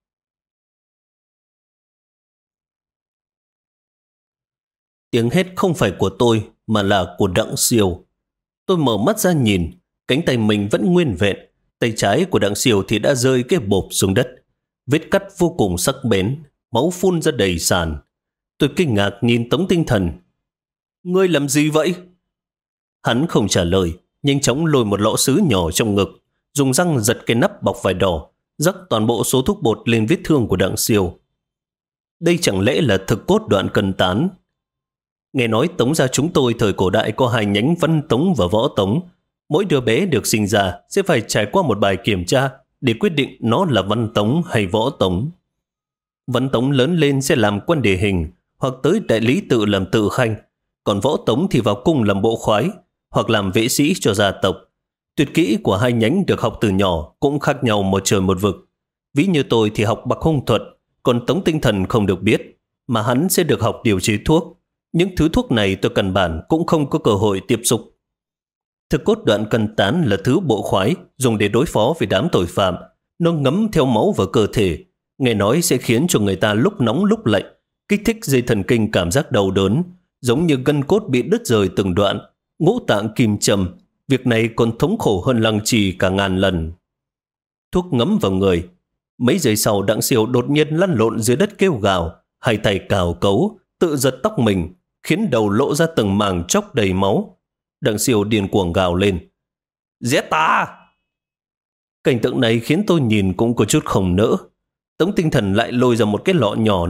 Speaker 1: Tiếng hét không phải của tôi mà là của Đặng Siêu. Tôi mở mắt ra nhìn, cánh tay mình vẫn nguyên vẹn, tay trái của Đặng Siêu thì đã rơi cái bộp xuống đất. Vết cắt vô cùng sắc bén, máu phun ra đầy sàn. Tôi kinh ngạc nhìn Tống Tinh Thần. Ngươi làm gì vậy? Hắn không trả lời, nhanh chóng lôi một lọ sứ nhỏ trong ngực, dùng răng giật cái nắp bọc vải đỏ, rắc toàn bộ số thuốc bột lên vết thương của Đặng Siêu. Đây chẳng lẽ là thực cốt đoạn cần tán? Nghe nói Tống gia chúng tôi thời cổ đại có 2 nhánh Văn Tống và Võ Tống. Mỗi đứa bé được sinh ra sẽ phải trải qua một bài kiểm tra để quyết định nó là Văn Tống hay Võ Tống. Văn Tống lớn lên sẽ làm quan đề hình, hoặc tới đại lý tự làm tự khanh, còn Võ Tống thì vào cung làm bộ khoái, hoặc làm vệ sĩ cho gia tộc. Tuyệt kỹ của 2 nhánh được học từ nhỏ cũng khác nhau một trời một vực. Ví như tôi thì học Bạc Hung thuật, còn Tống Tinh Thần không được biết, mà hắn sẽ được học điều chế thuốc. Những thứ thuốc này tôi căn bản cũng không có cơ hội tiếp xúc. Thực cốt đoạn cần tán là thứ bộ khoái dùng để đối phó với đám tội phạm. Nó ngấm theo máu vào cơ thể, nghe nói sẽ khiến cho người ta lúc nóng lúc lạnh, kích thích dây thần kinh cảm giác đau đớn, giống như gân cốt bị đứt rời từng đoạn, ngũ tạng kim châm. Việc này còn thống khổ hơn lăng trì cả ngàn lần. Thuốc ngấm vào người. Mấy giây sau Đặng Siêu đột nhiên lăn lộn dưới đất kêu gào, 2 tay cào cấu, tự giật tóc mình, khiến đầu lộ ra từng màng chóc đầy máu. Đặng Siêu điên cuồng gào lên. Giết ta! Cảnh tượng này khiến tôi nhìn cũng có chút không nỡ. Tống Tinh Thần lại lôi ra một cái lọ nhỏ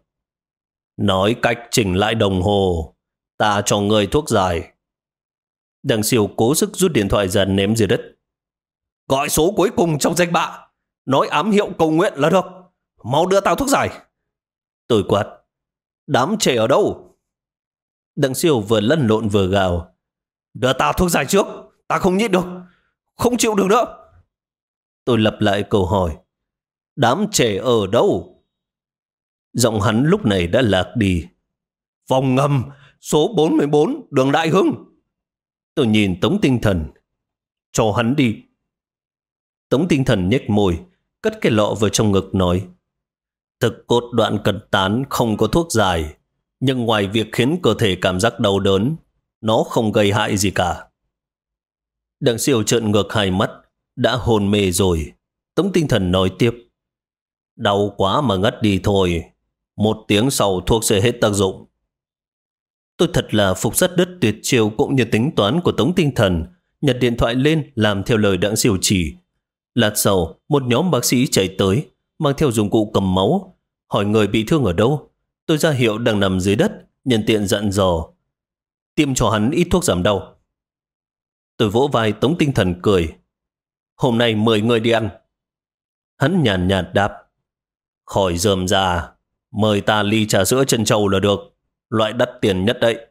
Speaker 1: nói cách chỉnh lại đồng hồ, ta cho người thuốc giải. Đặng Siêu cố sức rút điện thoại ra ném dưới đất. Gọi số cuối cùng trong danh bạ, nói ám hiệu cầu nguyện là được. Mau đưa tao thuốc giải. Tôi quát, đám trẻ ở đâu? Đặng Siêu vừa lăn lộn vừa gào, đưa ta thuốc giải trước, ta không nhịn được, không chịu được nữa. Tôi lặp lại câu hỏi, đám trẻ ở đâu? Giọng hắn lúc này đã lạc đi. Phòng ngầm, số 44, đường Đại Hưng. Tôi nhìn Tống Tinh Thần, cho hắn đi. Tống Tinh Thần nhếch môi, cất cái lọ vào trong ngực nói, thực cốt đoạn cật tán không có thuốc giải, nhưng ngoài việc khiến cơ thể cảm giác đau đớn, nó không gây hại gì cả. Đặng Siêu trợn ngược hai mắt, đã hôn mê rồi. Tống Tinh Thần nói tiếp, đau quá mà ngất đi thôi, 1 tiếng sau thuốc sẽ hết tác dụng. Tôi thật là phục rất đất tuyệt chiêu cũng như tính toán của Tống Tinh Thần, nhặt điện thoại lên làm theo lời Đặng Siêu chỉ. Lát sau, một nhóm bác sĩ chạy tới, mang theo dụng cụ cầm máu, hỏi người bị thương ở đâu. Tôi ra hiệu đang nằm dưới đất, nhân tiện dặn dò, tiêm cho hắn ít thuốc giảm đau. Tôi vỗ vai Tống Tinh Thần cười, hôm nay mời người đi ăn. Hắn nhàn nhạt đáp, khỏi rườm rà, mời ta ly trà sữa trân châu là được, loại đắt tiền nhất đấy.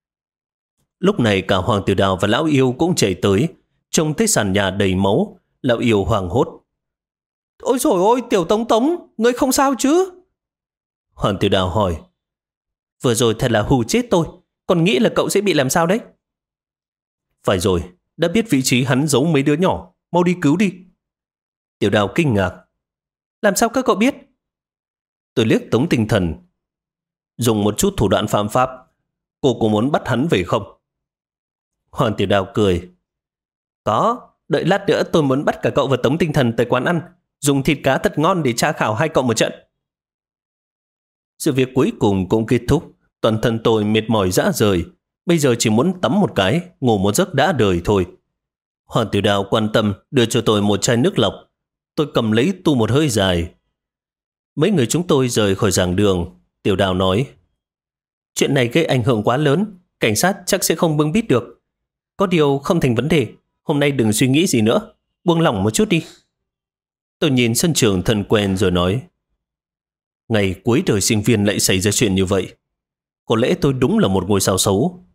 Speaker 1: Lúc này cả Hoàng Tiểu Đào và Lão Yêu cũng chạy tới, trông thấy sàn nhà đầy máu. Lão Yêu hoảng hốt, ôi trời ơi, Tiểu Tống Tống, ngươi không sao chứ? Hoàng Tiểu Đào hỏi, vừa rồi thật là hù chết tôi, còn nghĩ là cậu sẽ bị làm sao đấy. Phải rồi, đã biết vị trí hắn giấu mấy đứa nhỏ, mau đi cứu đi. Tiểu Đào kinh ngạc, làm sao các cậu biết? Tôi liếc Tống Tinh Thần, dùng một chút thủ đoạn phạm pháp, cô có muốn bắt hắn về không? Hoàng Tiểu Đào cười, có, đợi lát nữa tôi muốn bắt cả cậu và Tống Tinh Thần tới quán ăn, dùng thịt cá thật ngon để tra khảo hai cậu một trận. Sự việc cuối cùng cũng kết thúc, toàn thân tôi mệt mỏi rã rời, bây giờ chỉ muốn tắm một cái, ngủ một giấc đã đời thôi. Hoàng Tiểu Đào quan tâm đưa cho tôi một chai nước lọc, tôi cầm lấy tu một hơi dài. Mấy người chúng tôi rời khỏi giảng đường. Tiểu Đào nói, chuyện này gây ảnh hưởng quá lớn, cảnh sát chắc sẽ không bưng bít được. Có điều không thành vấn đề, hôm nay đừng suy nghĩ gì nữa, buông lỏng một chút đi. Tôi nhìn sân trường thân quen rồi nói, ngày cuối đời sinh viên lại xảy ra chuyện như vậy. Có lẽ tôi đúng là một ngôi sao xấu.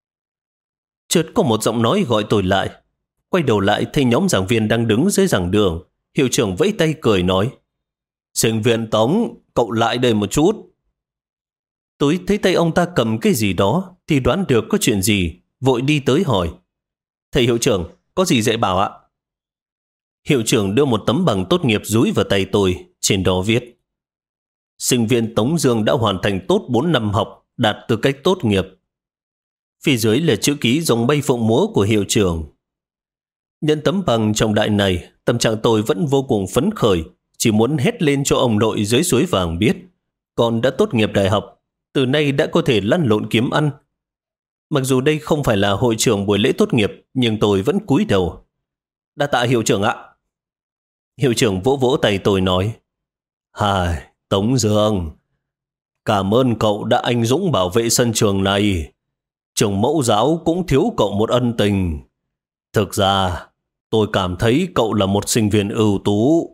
Speaker 1: Chợt có một giọng nói gọi tôi lại. Quay đầu lại thấy nhóm giảng viên đang đứng dưới giảng đường. Hiệu trưởng vẫy tay cười nói, sinh viên Tống, cậu lại đây một chút. Tôi thấy tay ông ta cầm cái gì đó thì đoán được có chuyện gì, vội đi tới hỏi, thầy hiệu trưởng, có gì dạy bảo ạ? Hiệu trưởng đưa một tấm bằng tốt nghiệp dúi vào tay tôi, trên đó viết, sinh viên Tống Dương đã hoàn thành tốt 4 năm học, đạt tư cách tốt nghiệp. Phía dưới là chữ ký rồng bay phượng múa của hiệu trưởng. Nhận tấm bằng trọng đại này, tâm trạng tôi vẫn vô cùng phấn khởi, chỉ muốn hét lên cho ông nội dưới suối vàng biết, con đã tốt nghiệp đại học, từ nay đã có thể lăn lộn kiếm ăn. Mặc dù đây không phải là hội trưởng buổi lễ tốt nghiệp, nhưng tôi vẫn cúi đầu. Đa tạ hiệu trưởng ạ. Hiệu trưởng vỗ vỗ tay tôi nói, Hài, Tống Dương, cảm ơn cậu đã anh dũng bảo vệ sân trường này. Trường mẫu giáo cũng thiếu cậu một ân tình. Thực ra, tôi cảm thấy cậu là một sinh viên ưu tú.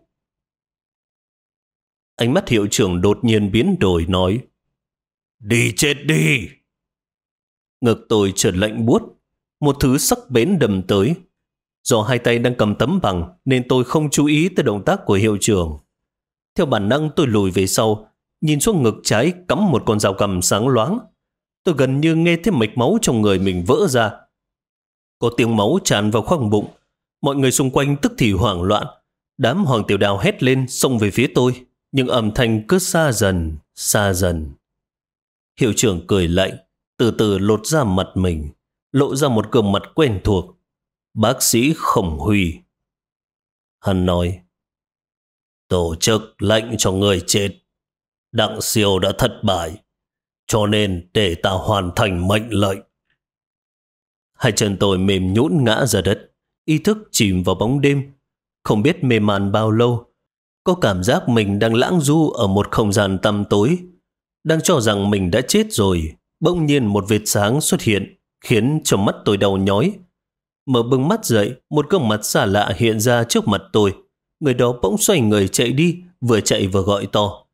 Speaker 1: Ánh mắt hiệu trưởng đột nhiên biến đổi nói, đi chết đi. Ngực tôi chợt lạnh buốt, một thứ sắc bén đầm tới. Do hai tay đang cầm tấm bằng nên tôi không chú ý tới động tác của hiệu trưởng. Theo bản năng tôi lùi về sau, nhìn xuống ngực trái cắm một con dao găm sáng loáng. Tôi gần như nghe thấy mạch máu trong người mình vỡ ra. Có tiếng máu tràn vào khoang bụng. Mọi người xung quanh tức thì hoảng loạn. Đám Hoàng Tiểu Đào hét lên xông về phía tôi, nhưng âm thanh cứ xa dần, xa dần. Hiệu trưởng cười lạnh, từ từ lột ra mặt mình, lộ ra một gương mặt quen thuộc. Bác sĩ Khổng Huy. Hắn nói, tổ chức lệnh cho người chết. Đặng Siêu đã thất bại, cho nên để ta hoàn thành mệnh lệnh. Hai chân tôi mềm nhũn ngã ra đất, ý thức chìm vào bóng đêm. Không biết mê man bao lâu, có cảm giác mình đang lãng du ở một không gian tăm tối. Đang cho rằng mình đã chết rồi, bỗng nhiên một vệt sáng xuất hiện, khiến cho mắt tôi đau nhói. Mở bừng mắt dậy, một gương mặt xa lạ hiện ra trước mặt tôi. Người đó bỗng xoay người chạy đi, vừa chạy vừa gọi to,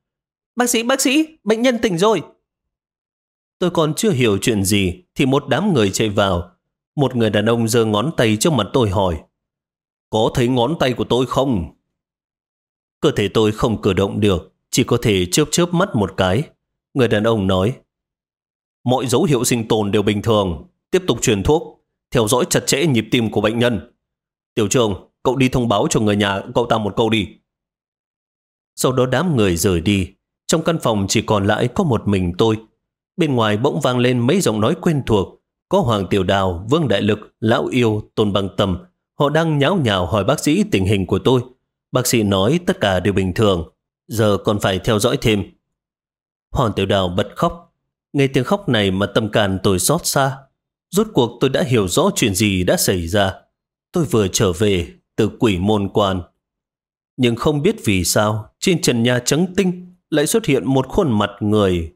Speaker 1: bác sĩ, bệnh nhân tỉnh rồi. Tôi còn chưa hiểu chuyện gì thì một đám người chạy vào. Một người đàn ông giơ ngón tay trước mặt tôi hỏi, có thấy ngón tay của tôi không? Cơ thể tôi không cử động được, chỉ có thể chớp chớp mắt một cái. Người đàn ông nói, mọi dấu hiệu sinh tồn đều bình thường, tiếp tục truyền thuốc, theo dõi chặt chẽ nhịp tim của bệnh nhân. Tiểu trưởng, cậu đi thông báo cho người nhà cậu ta một câu đi. Sau đó đám người rời đi. Trong căn phòng chỉ còn lại có một mình tôi. Bên ngoài bỗng vang lên mấy giọng nói quen thuộc. Có Hoàng Tiểu Đào, Vương Đại Lực, Lão Yêu, Tôn Băng Tâm. Họ đang nháo nhào hỏi bác sĩ tình hình của tôi. Bác sĩ nói tất cả đều bình thường, giờ còn phải theo dõi thêm. Hoàng Tiểu Đào bật khóc. Nghe tiếng khóc này mà tâm can tôi xót xa. Rốt cuộc tôi đã hiểu rõ chuyện gì đã xảy ra. Tôi vừa trở về từ Quỷ Môn Quan. Nhưng không biết vì sao trên trần nhà trắng tinh lại xuất hiện một khuôn mặt người.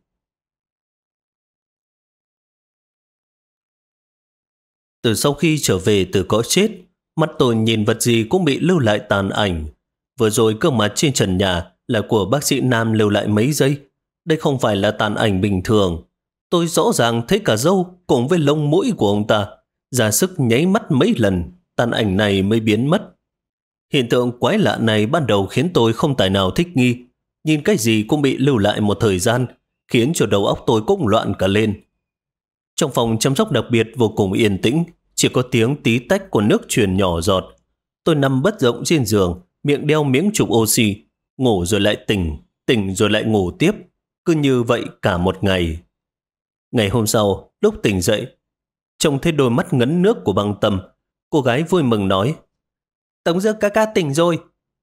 Speaker 1: Từ sau khi trở về từ cõi chết, mắt tôi nhìn vật gì cũng bị lưu lại tàn ảnh. Vừa rồi gương mặt trên trần nhà là của bác sĩ Nam lưu lại mấy giây. Đây không phải là tàn ảnh bình thường. Tôi rõ ràng thấy cả râu cùng với lông mũi của ông ta. Ra sức nháy mắt mấy lần, tàn ảnh này mới biến mất. Hiện tượng quái lạ này ban đầu khiến tôi không tài nào thích nghi. Nhìn cái gì cũng bị lưu lại một thời gian, khiến cho đầu óc tôi cũng loạn cả lên. Trong phòng chăm sóc đặc biệt vô cùng yên tĩnh, chỉ có tiếng tí tách của nước truyền nhỏ giọt. Tôi nằm bất động trên giường, miệng đeo miếng chụp oxy, ngủ rồi lại tỉnh, tỉnh rồi lại ngủ tiếp. Cứ như vậy cả một ngày. Ngày hôm sau, lúc tỉnh dậy, trông thấy đôi mắt ngấn nước của Băng Tâm. Cô gái vui mừng nói, Tống Dương ca ca tỉnh rồi.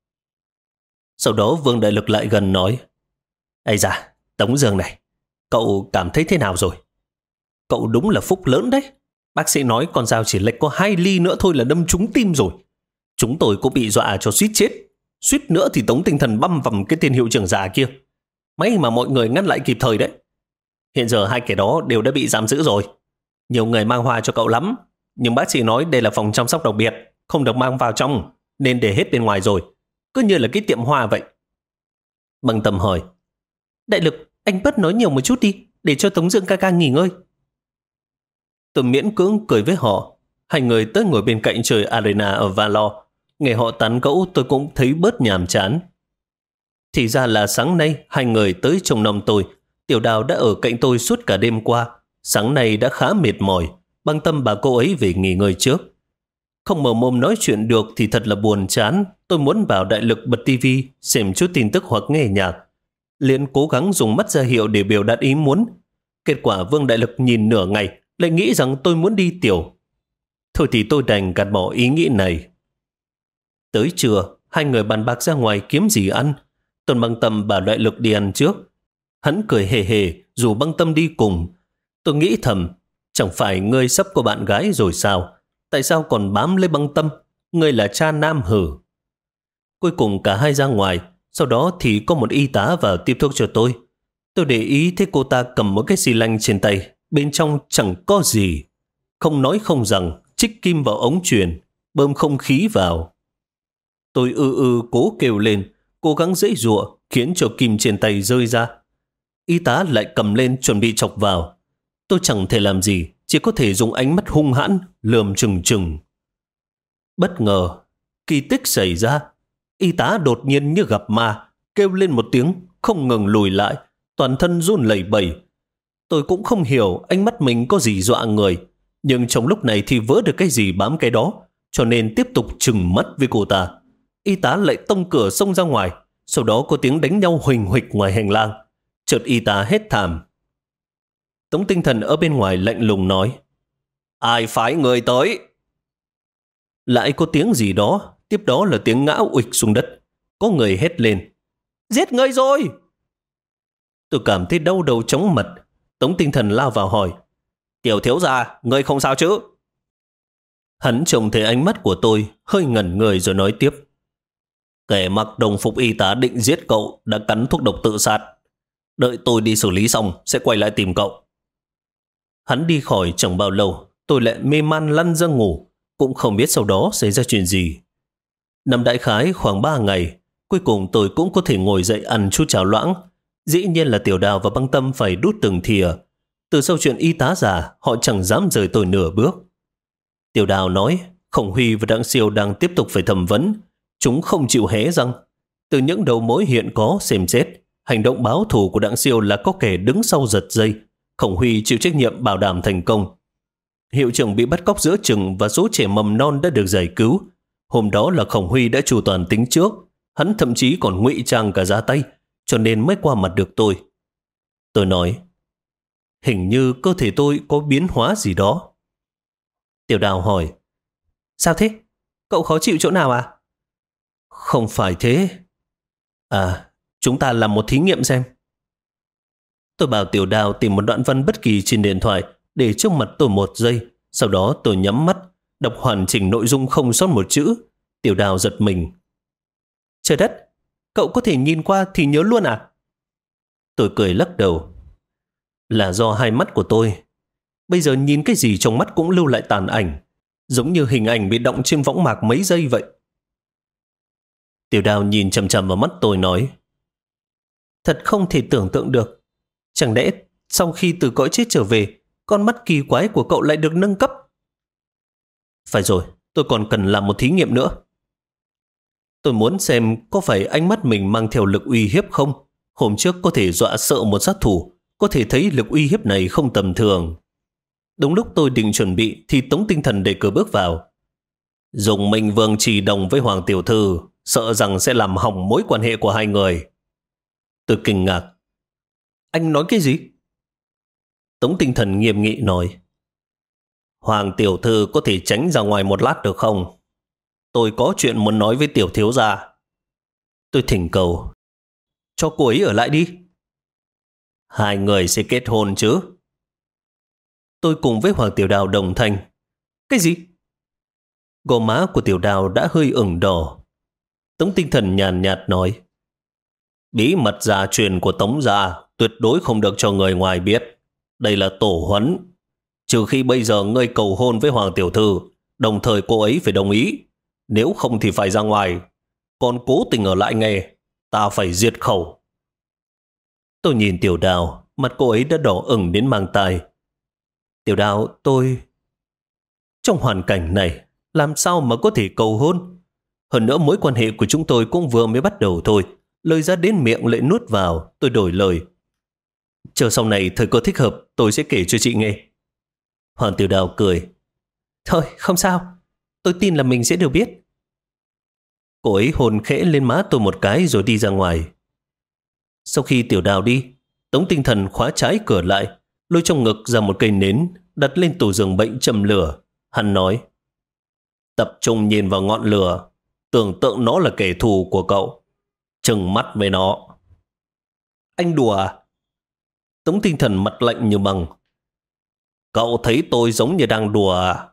Speaker 1: Sau đó Vương Đại Lực lại gần nói, ây da, Tống Dương này, cậu cảm thấy thế nào rồi? Cậu đúng là phúc lớn đấy. Bác sĩ nói con dao chỉ lệch có 2 ly nữa thôi là đâm trúng tim rồi. Chúng tôi cũng bị dọa cho suýt chết. Suýt nữa thì Tống Tinh Thần băm vằm cái tên hiệu trưởng già kia. May mà mọi người ngăn lại kịp thời đấy. Hiện giờ 2 kẻ đó đều đã bị giam giữ rồi. Nhiều người mang hoa cho cậu lắm, nhưng bác sĩ nói đây là phòng chăm sóc đặc biệt, không được mang vào trong, nên để hết bên ngoài rồi. Cứ như là cái tiệm hoa vậy. Băng Tâm hỏi, Đại Lực, anh bớt nói nhiều một chút đi, để cho Tống Dương ca ca nghỉ ngơi. Tôi miễn cưỡng cười với họ. Hai người tới ngồi bên cạnh chơi arena ở Valor. Nghe họ tán gẫu tôi cũng thấy bớt nhàm chán. Thì ra là sáng nay hai người tới trông nom tôi. Tiểu Đào đã ở cạnh tôi suốt cả đêm qua. Sáng nay đã khá mệt mỏi. Băng Tâm bà cô ấy về nghỉ ngơi trước. Không mở mồm nói chuyện được thì thật là buồn chán. Tôi muốn bảo Đại Lực bật tivi, xem chút tin tức hoặc nghe nhạc. Liền cố gắng dùng mắt ra hiệu để biểu đạt ý muốn. Kết quả Vương Đại Lực nhìn nửa ngày lại nghĩ rằng tôi muốn đi tiểu. Thôi thì tôi đành gạt bỏ ý nghĩ này. Tới trưa, hai người bàn bạc ra ngoài kiếm gì ăn. Tôn Băng Tâm bảo Đại Lực đi ăn trước. Hắn cười hề hề rủ Băng Tâm đi cùng. Tôi nghĩ thầm, chẳng phải ngươi sắp có bạn gái rồi sao? Tại sao còn bám lấy Băng Tâm? Ngươi là cha nam hử? Cuối cùng cả hai ra ngoài. Sau đó thì có một y tá vào tiếp thuốc cho tôi. Tôi để ý thấy cô ta cầm một cái xi lanh trên tay. Bên trong chẳng có gì. Không nói không rằng, chích kim vào ống truyền, bơm không khí vào. Tôi cố kêu lên, cố gắng giãy giụa, khiến cho kim trên tay rơi ra. Y tá lại cầm lên chuẩn bị chọc vào. Tôi chẳng thể làm gì, chỉ có thể dùng ánh mắt hung hãn, lườm chừng chừng. Bất ngờ, kỳ tích xảy ra. Y tá đột nhiên như gặp ma, kêu lên một tiếng, không ngừng lùi lại, toàn thân run lẩy bẩy. Tôi cũng không hiểu ánh mắt mình có gì dọa người, nhưng trong lúc này thì vớ được cái gì bám cái đó, cho nên tiếp tục trừng mắt với cô ta. Y tá lại tông cửa xông ra ngoài, sau đó có tiếng đánh nhau huỳnh huỵch ngoài hành lang. Chợt y tá hét thảm. Tống Tinh Thần ở bên ngoài lạnh lùng nói, ai phái người tới? Lại có tiếng gì đó, tiếp đó là tiếng ngã uịch xuống đất. Có người hét lên, giết người rồi! Tôi cảm thấy đau đầu chóng mặt. Tống Tinh Thần lao vào hỏi, tiểu thiếu gia, ngươi không sao chứ? Hắn trông thấy ánh mắt của tôi, hơi ngẩn người rồi nói tiếp, kẻ mặc đồng phục y tá định giết cậu đã cắn thuốc độc tự sát. Đợi tôi đi xử lý xong sẽ quay lại tìm cậu. Hắn đi khỏi chẳng bao lâu, tôi lại mê man lăn ra ngủ, cũng không biết sau đó xảy ra chuyện gì. Nằm đại khái khoảng 3 ngày, cuối cùng tôi cũng có thể ngồi dậy ăn chút cháo loãng. Dĩ nhiên là Tiểu Đào và Băng Tâm phải đút từng thìa. Từ sau chuyện y tá giả, họ chẳng dám rời tôi nửa bước. Tiểu Đào nói, Khổng Huy và Đặng Siêu đang tiếp tục phải thẩm vấn. Chúng không chịu hé răng. Từ những đầu mối hiện có xem xét, hành động báo thù của Đặng Siêu là có kẻ đứng sau giật dây. Khổng Huy chịu trách nhiệm bảo đảm thành công. Hiệu trưởng bị bắt cóc giữa chừng và số trẻ mầm non đã được giải cứu. Hôm đó là Khổng Huy đã chu toàn tính trước. Hắn thậm chí còn ngụy trang cả ra tay, cho nên mới qua mặt được tôi. Tôi nói, hình như cơ thể tôi có biến hóa gì đó. Tiểu Đào hỏi, sao thế? Cậu khó chịu chỗ nào à? Không phải thế. À, chúng ta làm một thí nghiệm xem. Tôi bảo Tiểu Đào tìm một đoạn văn bất kỳ trên điện thoại để trước mặt tôi 1 giây. Sau đó tôi nhắm mắt, đọc hoàn chỉnh nội dung không sót một chữ. Tiểu Đào giật mình. Trời đất, cậu có thể nhìn qua thì nhớ luôn à? Tôi cười lắc đầu. Là do hai mắt của tôi. Bây giờ nhìn cái gì trong mắt cũng lưu lại tàn ảnh, giống như hình ảnh bị đọng trên võng mạc mấy giây vậy. Tiểu Đào nhìn chằm chằm vào mắt tôi nói, thật không thể tưởng tượng được. Chẳng lẽ sau khi từ cõi chết trở về, con mắt kỳ quái của cậu lại được nâng cấp? Phải rồi, tôi còn cần làm một thí nghiệm nữa. Tôi muốn xem có phải ánh mắt mình mang theo lực uy hiếp không. Hôm trước có thể dọa sợ một sát thủ, có thể thấy lực uy hiếp này không tầm thường. Đúng lúc tôi định chuẩn bị thì Tống Tinh Thần đẩy cửa bước vào. Dùng Minh Vương trì đồng với Hoàng Tiểu Thư, sợ rằng sẽ làm hỏng mối quan hệ của hai người. Tôi kinh ngạc. Anh nói cái gì? Tống Tinh Thần nghiêm nghị nói, Hoàng Tiểu Thư có thể tránh ra ngoài một lát được không? Tôi có chuyện muốn nói với Tiểu thiếu gia. Tôi thỉnh cầu, cho cô ấy ở lại đi. Hai người sẽ kết hôn chứ? Tôi cùng với Hoàng Tiểu Đào đồng thanh. Cái gì? Gò má của Tiểu Đào đã hơi ửng đỏ. Tống Tinh Thần nhàn nhạt nói, bí mật gia truyền của Tống gia tuyệt đối không được cho người ngoài biết. Đây là tổ huấn. Trừ khi bây giờ ngươi cầu hôn với Hoàng Tiểu Thư, đồng thời cô ấy phải đồng ý. Nếu không thì phải ra ngoài. Còn cố tình ở lại nghe, ta phải diệt khẩu. Tôi nhìn Tiểu Đào, mặt cô ấy đã đỏ ửng đến mang tai. Tiểu Đào, tôi... Trong hoàn cảnh này, làm sao mà có thể cầu hôn? Hơn nữa mối quan hệ của chúng tôi cũng vừa mới bắt đầu thôi. Lời ra đến miệng lại nuốt vào, tôi đổi lời. Chờ sau này thời cơ thích hợp, tôi sẽ kể cho chị nghe. Hoàng Tiểu Đào cười. Thôi, không sao. Tôi tin là mình sẽ được biết. Cô ấy hôn khẽ lên má tôi một cái rồi đi ra ngoài. Sau khi Tiểu Đào đi, Tống Tinh Thần khóa trái cửa lại, lôi trong ngực ra một cây nến, đặt lên tủ giường bệnh châm lửa. Hắn nói, tập trung nhìn vào ngọn lửa, tưởng tượng nó là kẻ thù của cậu. Trừng mắt với nó. Anh đùa à? Tống Tinh Thần mặt lạnh như băng. Cậu thấy tôi giống như đang đùa à?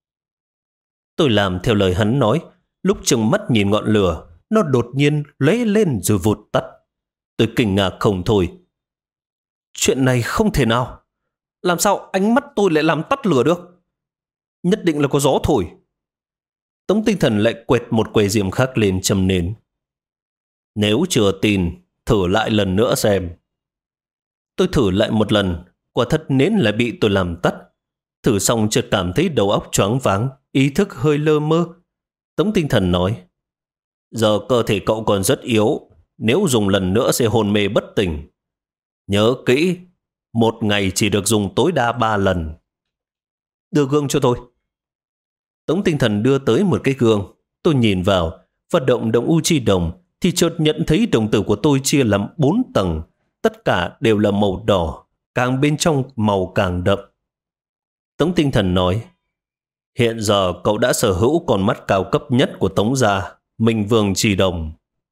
Speaker 1: Tôi làm theo lời hắn nói. Lúc trừng mắt nhìn ngọn lửa, nó đột nhiên lóe lên rồi vụt tắt. Tôi kinh ngạc không thôi. Chuyện này không thể nào. Làm sao ánh mắt tôi lại làm tắt lửa được? Nhất định là có gió thổi. Tống Tinh Thần lại quẹt một que diêm khác lên châm nến. Nếu chưa tin, thử lại lần nữa xem. Tôi thử lại một lần, quả thật nến lại bị tôi làm tắt. Thử xong chợt cảm thấy đầu óc choáng váng, ý thức hơi lơ mơ. Tống Tinh Thần nói, giờ cơ thể cậu còn rất yếu, nếu dùng lần nữa sẽ hôn mê bất tỉnh. Nhớ kỹ, một ngày chỉ được dùng tối đa 3 lần. Đưa gương cho tôi. Tống Tinh Thần đưa tới một cái gương. Tôi nhìn vào, và động u chi đồng, thì chợt nhận thấy đồng tử của tôi chia làm 4 tầng. Tất cả đều là màu đỏ, càng bên trong màu càng đậm. Tống Tinh Thần nói, hiện giờ cậu đã sở hữu con mắt cao cấp nhất của Tống gia, Minh Vương Chi Đồng.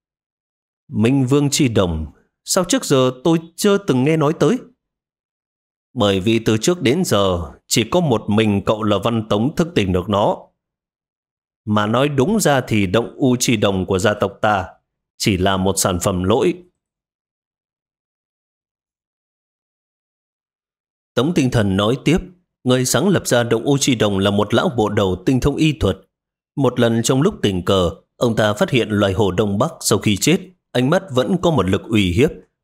Speaker 1: Minh Vương Chi Đồng? Sao trước giờ tôi chưa từng nghe nói tới? Bởi vì từ trước đến giờ chỉ có một mình cậu là Văn Tống thức tỉnh được nó. Mà nói đúng ra thì động u chi đồng của gia tộc ta chỉ là một sản phẩm lỗi. Tống Tinh Thần nói tiếp, người sáng lập ra động u chi đồng là một lão bộ đầu tinh thông y thuật. Một lần trong lúc tình cờ, ông ta phát hiện loài hổ Đông Bắc sau khi chết, ánh mắt vẫn có một lực uy hiếp,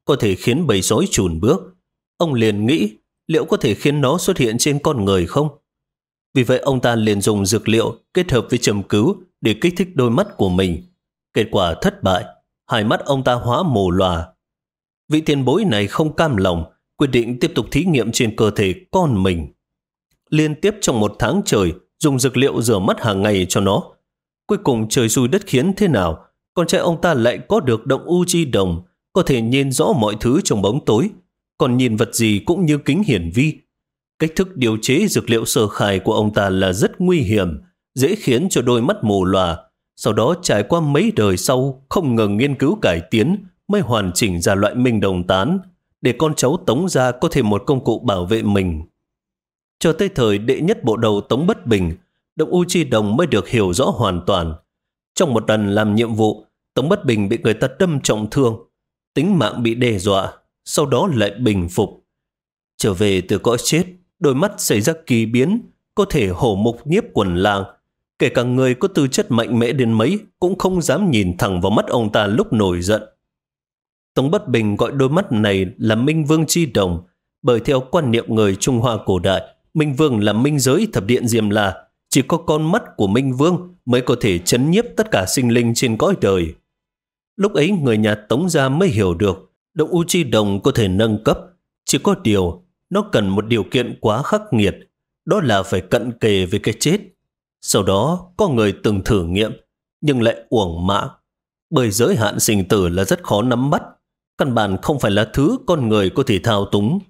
Speaker 1: có thể khiến bầy sói chùn bước. Ông liền nghĩ liệu có thể khiến nó xuất hiện trên con người không? Vì vậy ông ta liền dùng dược liệu kết hợp với châm cứu để kích thích đôi mắt của mình. Kết quả thất bại, hai mắt ông ta hóa mù lòa. Vị tiền bối này không cam lòng, quyết định tiếp tục thí nghiệm trên cơ thể con mình. Liên tiếp trong 1 tháng trời, dùng dược liệu rửa mắt hàng ngày cho nó. Cuối cùng trời xui đất khiến thế nào, con trai ông ta lại có được động u chi đồng, có thể nhìn rõ mọi thứ trong bóng tối, còn nhìn vật gì cũng như kính hiển vi. Cách thức điều chế dược liệu sơ khai của ông ta là rất nguy hiểm, dễ khiến cho đôi mắt mù lòa. Sau đó trải qua mấy đời sau, không ngừng nghiên cứu cải tiến, mới hoàn chỉnh ra loại minh đồng tán, để con cháu Tống gia có thêm một công cụ bảo vệ mình. Cho tới thời đệ nhất bộ đầu Tống Bất Bình, động u chi đồng mới được hiểu rõ hoàn toàn. Trong một lần làm nhiệm vụ, Tống Bất Bình bị người ta đâm trọng thương, tính mạng bị đe dọa, sau đó lại bình phục. Trở về từ cõi chết, đôi mắt xảy ra kỳ biến, có thể hổ mục nhiếp quần lang. Kể cả người có tư chất mạnh mẽ đến mấy cũng không dám nhìn thẳng vào mắt ông ta lúc nổi giận. Tống Bất Bình gọi đôi mắt này là Minh Vương chi đồng, bởi theo quan niệm người Trung Hoa cổ đại, Minh Vương là minh giới thập điện Diêm La, chỉ có con mắt của Minh Vương mới có thể trấn nhiếp tất cả sinh linh trên cõi đời. Lúc ấy người nhà Tống gia mới hiểu được động u chi đồng có thể nâng cấp, chỉ có điều nó cần một điều kiện quá khắc nghiệt, đó là phải cận kề với cái chết. Sau đó có người từng thử nghiệm nhưng lại uổng mạng, bởi giới hạn sinh tử là rất khó nắm bắt, căn bản không phải là thứ con người có thể thao túng.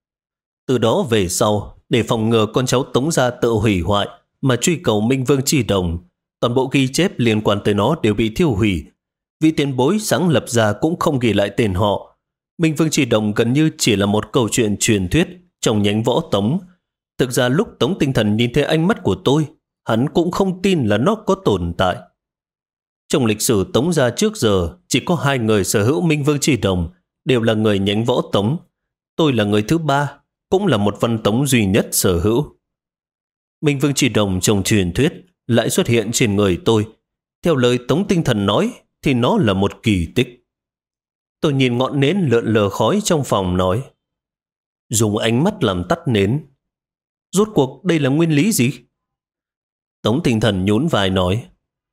Speaker 1: Từ đó về sau, để phòng ngừa con cháu Tống gia tự hủy hoại mà truy cầu Minh Vương chi đồng, toàn bộ ghi chép liên quan tới nó đều bị thiêu hủy. Vị tiền bối sáng lập ra cũng không ghi lại tên họ. Minh Vương chi đồng gần như chỉ là một câu chuyện truyền thuyết trong nhánh võ Tống. Thực ra lúc Tống Tinh Thần nhìn thấy ánh mắt của tôi, hắn cũng không tin là nó có tồn tại. Trong lịch sử Tống gia trước giờ, chỉ có 2 người sở hữu Minh Vương chi đồng, đều là người nhánh võ Tống. Tôi là người thứ 3, cũng là một văn Tống duy nhất sở hữu. Minh Vương chi đồng trong truyền thuyết lại xuất hiện trên người tôi. Theo lời Tống Tinh Thần nói, thì nó là một kỳ tích. Tôi nhìn ngọn nến lượn lờ khói trong phòng nói, dùng ánh mắt làm tắt nến. Rốt cuộc đây là nguyên lý gì? Tống Tinh Thần nhún vai nói,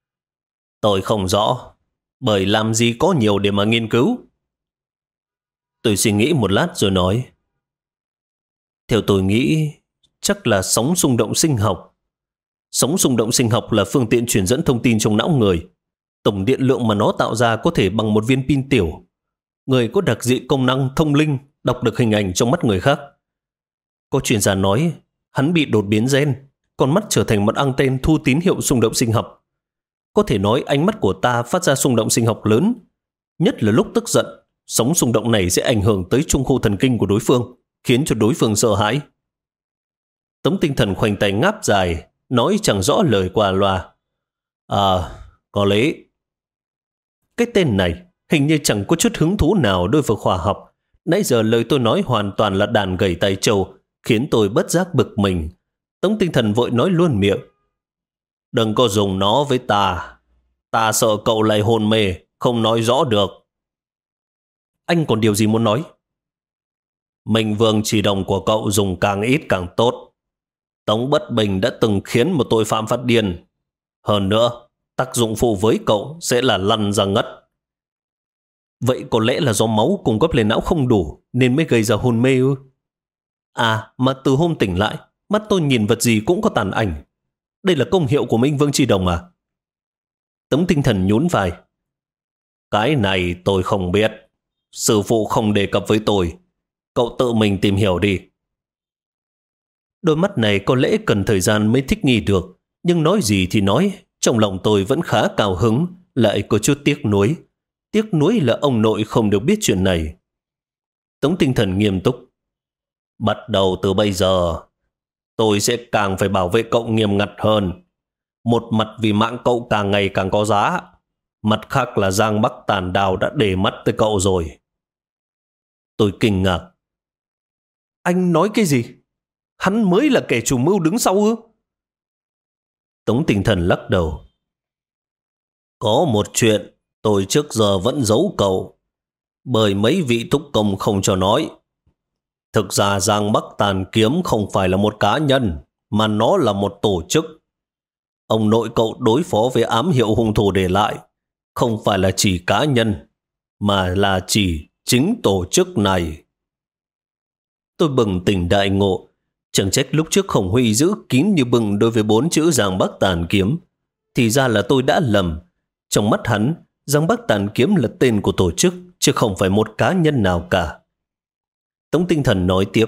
Speaker 1: tôi không rõ, bởi làm gì có nhiều để mà nghiên cứu. Tôi suy nghĩ một lát rồi nói, theo tôi nghĩ, chắc là sóng xung động sinh học. Sóng xung động sinh học là phương tiện truyền dẫn thông tin trong não người. Tổng điện lượng mà nó tạo ra có thể bằng một viên pin tiểu. Người có đặc dị công năng thông linh, đọc được hình ảnh trong mắt người khác. Có chuyên gia nói, hắn bị đột biến gen, con mắt trở thành một anten thu tín hiệu xung động sinh học. Có thể nói ánh mắt của ta phát ra xung động sinh học lớn. Nhất là lúc tức giận, sóng xung động này sẽ ảnh hưởng tới trung khu thần kinh của đối phương, khiến cho đối phương sợ hãi. Tống Tinh Thần khoanh tay ngáp dài, nói chẳng rõ lời qua loa. Có lẽ. Cái tên này hình như chẳng có chút hứng thú nào đối với khoa học. Nãy giờ lời tôi nói hoàn toàn là đàn gầy tay trâu, khiến tôi bất giác bực mình. Tống Tinh Thần vội nói luôn miệng. Đừng có dùng nó với ta. Ta sợ cậu lại hôn mê, không nói rõ được. Anh còn điều gì muốn nói? Minh Vương chỉ đồng của cậu dùng càng ít càng tốt. Tống Bất Bình đã từng khiến một tội phạm phát điên. Hơn nữa, tác dụng phụ với cậu sẽ là lăn ra ngất. Vậy có lẽ là do máu cung cấp lên não không đủ nên mới gây ra hôn mê ư? Mà từ hôm tỉnh lại, mắt tôi nhìn vật gì cũng có tàn ảnh. Đây là công hiệu của Minh Vương chi đồng à? Tống Tinh Thần nhún vai. Cái này tôi không biết. Sư phụ không đề cập với tôi. Cậu tự mình tìm hiểu đi. Đôi mắt này có lẽ cần thời gian mới thích nghi được. Nhưng nói gì thì nói, trong lòng tôi vẫn khá cao hứng, lại có chút tiếc nuối. Tiếc nuối là ông nội không được biết chuyện này. Tống Tinh Thần nghiêm túc. Bắt đầu từ bây giờ, tôi sẽ càng phải bảo vệ cậu nghiêm ngặt hơn. Một mặt vì mạng cậu càng ngày càng có giá, mặt khác là Giang Bắc Tàn Đào đã để mắt tới cậu rồi. Tôi kinh ngạc. Anh nói cái gì? Hắn mới là kẻ chủ mưu đứng sau ư? Tống Tinh Thần lắc đầu. Có một chuyện tôi trước giờ vẫn giấu cậu. Bởi mấy vị thúc công không cho nói. Thực ra Giang Bắc Tàn Kiếm không phải là một cá nhân, mà nó là một tổ chức. Ông nội cậu đối phó với ám hiệu hung thủ để lại, không phải là chỉ cá nhân, mà là chỉ chính tổ chức này. Tôi bừng tỉnh đại ngộ, chẳng trách lúc trước Khổng Huy giữ kín như bừng đối với 4 chữ Giang Bắc Tàn Kiếm. Thì ra là tôi đã lầm. Trong mắt hắn, Giang Bắc Tàn Kiếm là tên của tổ chức, chứ không phải một cá nhân nào cả. Tống Tinh Thần nói tiếp.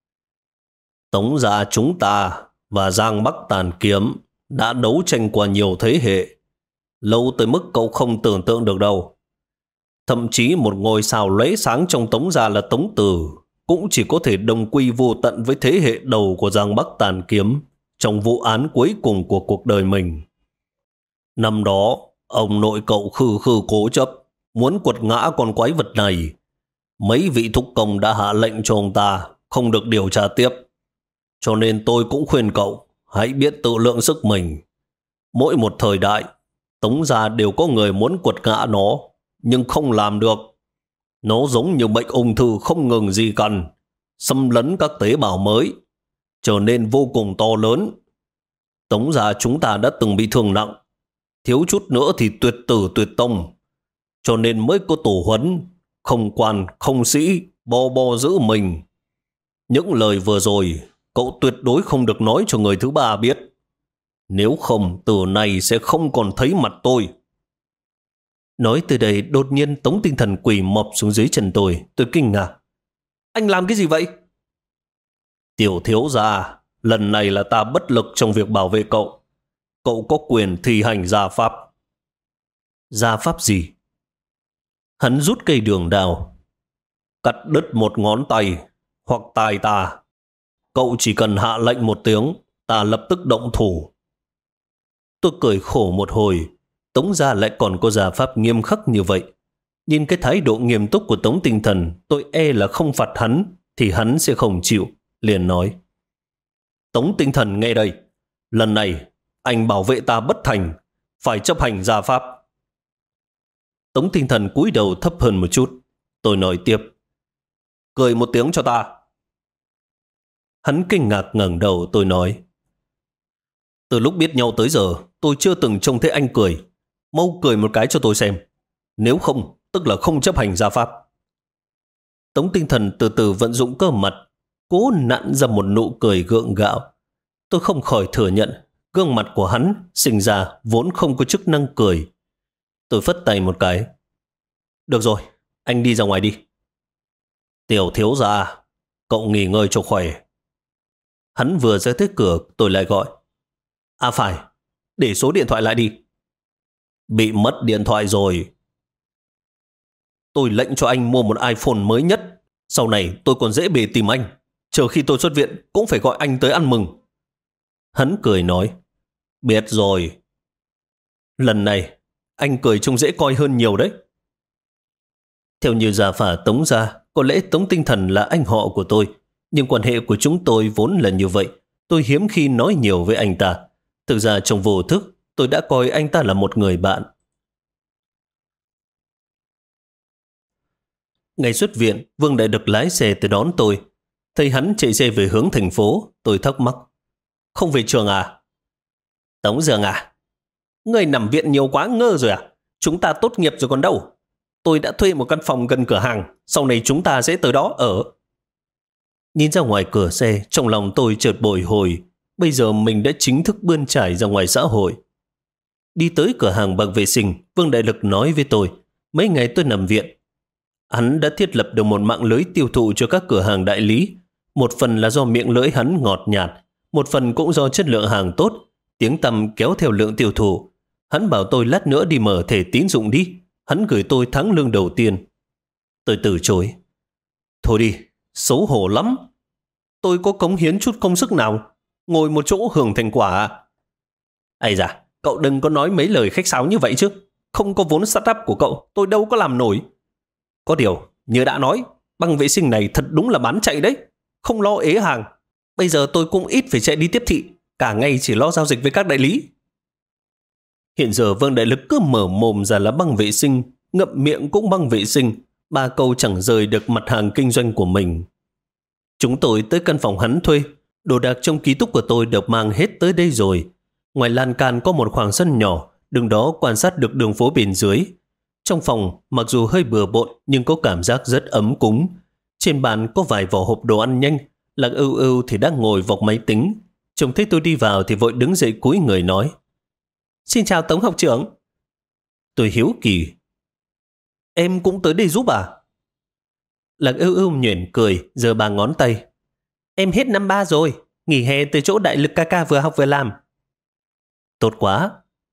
Speaker 1: Tống gia chúng ta và Giang Bắc Tàn Kiếm đã đấu tranh qua nhiều thế hệ, lâu tới mức cậu không tưởng tượng được đâu. Thậm chí một ngôi sao lóe sáng trong Tống gia là Tống Từ cũng chỉ có thể đồng quy vô tận với thế hệ đầu của Giang Bắc Tàn Kiếm trong vụ án cuối cùng của cuộc đời mình. Năm đó, ông nội cậu khư khư cố chấp, muốn quật ngã con quái vật này. Mấy vị thúc công đã hạ lệnh cho ông ta không được điều tra tiếp. Cho nên tôi cũng khuyên cậu hãy biết tự lượng sức mình. Mỗi một thời đại, Tống gia đều có người muốn quật ngã nó, nhưng không làm được. Nó giống như bệnh ung thư không ngừng di căn, xâm lấn các tế bào mới, trở nên vô cùng to lớn. Tống gia chúng ta đã từng bị thương nặng, thiếu chút nữa thì tuyệt tử tuyệt tông. Cho nên mới có tổ huấn, không quan, không sĩ, bo bo giữ mình. Những lời vừa rồi, cậu tuyệt đối không được nói cho người thứ ba biết. Nếu không, từ này sẽ không còn thấy mặt tôi. Nói từ đây, đột nhiên Tống Tinh Thần quỳ mọp xuống dưới chân tôi kinh ngạc. Anh làm cái gì vậy? Tiểu thiếu gia, lần này là ta bất lực trong việc bảo vệ cậu. Cậu có quyền thi hành gia pháp. Gia pháp gì? Hắn rút cây đường đào. Cắt đứt một ngón tay hoặc tai ta. Cậu chỉ cần hạ lệnh một tiếng, ta lập tức động thủ. Tôi cười khổ một hồi. Tống gia lại còn có gia pháp nghiêm khắc như vậy. Nhìn cái thái độ nghiêm túc của Tống Tinh Thần, tôi e là không phạt hắn thì hắn sẽ không chịu. Liền nói. Tống Tinh Thần nghe đây. Lần này anh bảo vệ ta bất thành, phải chấp hành gia pháp. Tống Tinh Thần cúi đầu thấp hơn một chút. Tôi nói tiếp. Cười một tiếng cho ta. Hắn kinh ngạc ngẩng đầu. Tôi nói. Từ lúc biết nhau tới giờ, tôi chưa từng trông thấy anh cười. Mau cười một cái cho tôi xem. Nếu không, tức là không chấp hành gia pháp. Tống Tinh Thần từ từ vận dụng cơ mặt, cố nặn ra một nụ cười gượng gạo. Tôi không khỏi thừa nhận, gương mặt của hắn sinh ra vốn không có chức năng cười. Tôi phất tay một cái. Được rồi, anh đi ra ngoài đi. Tiểu thiếu gia, cậu nghỉ ngơi cho khỏe. Hắn vừa ra tới cửa, tôi lại gọi. À phải, để số điện thoại lại đi. Bị mất điện thoại rồi. Tôi lệnh cho anh mua một iPhone mới nhất. Sau này tôi còn dễ bề tìm anh. Chờ khi tôi xuất viện cũng phải gọi anh tới ăn mừng. Hắn cười nói. Biết rồi. Lần này anh cười trông dễ coi hơn nhiều đấy. Theo như gia phả Tống gia, có lẽ Tống Tinh Thần là anh họ của tôi. Nhưng quan hệ của chúng tôi vốn là như vậy. Tôi hiếm khi nói nhiều với anh ta. Thực ra trong vô thức, tôi đã coi anh ta là một người bạn. Ngày xuất viện, Vương Đại Đực lái xe tới đón tôi. Thấy hắn chạy xe về hướng thành phố, tôi thắc mắc. Không về trường à? Tống Dương à? Người nằm viện nhiều quá ngơ rồi à? Chúng ta tốt nghiệp rồi còn đâu. Tôi đã thuê một căn phòng gần cửa hàng, sau này chúng ta sẽ tới đó ở. Nhìn ra ngoài cửa xe, trong lòng tôi chợt bồi hồi. Bây giờ mình đã chính thức bươn trải ra ngoài xã hội. Đi tới cửa hàng bằng vệ sinh, Vương Đại Lực nói với tôi, mấy ngày tôi nằm viện. Hắn đã thiết lập được một mạng lưới tiêu thụ cho các cửa hàng đại lý. Một phần là do miệng lưỡi hắn ngọt nhạt, một phần cũng do chất lượng hàng tốt, tiếng tăm kéo theo lượng tiêu thụ. Hắn bảo tôi lát nữa đi mở thẻ tín dụng đi. Hắn gửi tôi tháng lương đầu tiên. Tôi từ chối. Thôi đi, xấu hổ lắm. Tôi có cống hiến chút công sức nào? Ngồi một chỗ hưởng thành quả à? Ây da, cậu đừng có nói mấy lời khách sáo như vậy chứ. Không có vốn startup của cậu, tôi đâu có làm nổi. Có điều, như đã nói, băng vệ sinh này thật đúng là bán chạy đấy. Không lo ế hàng. Bây giờ tôi cũng ít phải chạy đi tiếp thị. Cả ngày chỉ lo giao dịch với các đại lý. Hiện giờ Vương Đại Lực cứ mở mồm ra là băng vệ sinh, ngậm miệng cũng băng vệ sinh, Ba câu chẳng rời được mặt hàng kinh doanh của mình. Chúng tôi tới căn phòng hắn thuê. Đồ đạc trong ký túc của tôi được mang hết tới đây rồi. Ngoài lan can có một khoảng sân nhỏ, đứng đó quan sát được đường phố bên dưới. Trong phòng, mặc dù hơi bừa bộn nhưng có cảm giác rất ấm cúng. Trên bàn có vài vỏ hộp đồ ăn nhanh. Lạc Ưu Ưu thì đang ngồi vọc máy tính. Trông thấy tôi đi vào thì vội đứng dậy cúi người nói: Xin chào Tống học trưởng. Tôi hiếu kỳ: Em cũng tới đây giúp à? Lạc Ưu Ưu nhuyễn cười, giơ ba ngón tay: Em hết năm 3 rồi, nghỉ hè từ chỗ đại lực ca ca vừa học vừa làm. Tốt quá.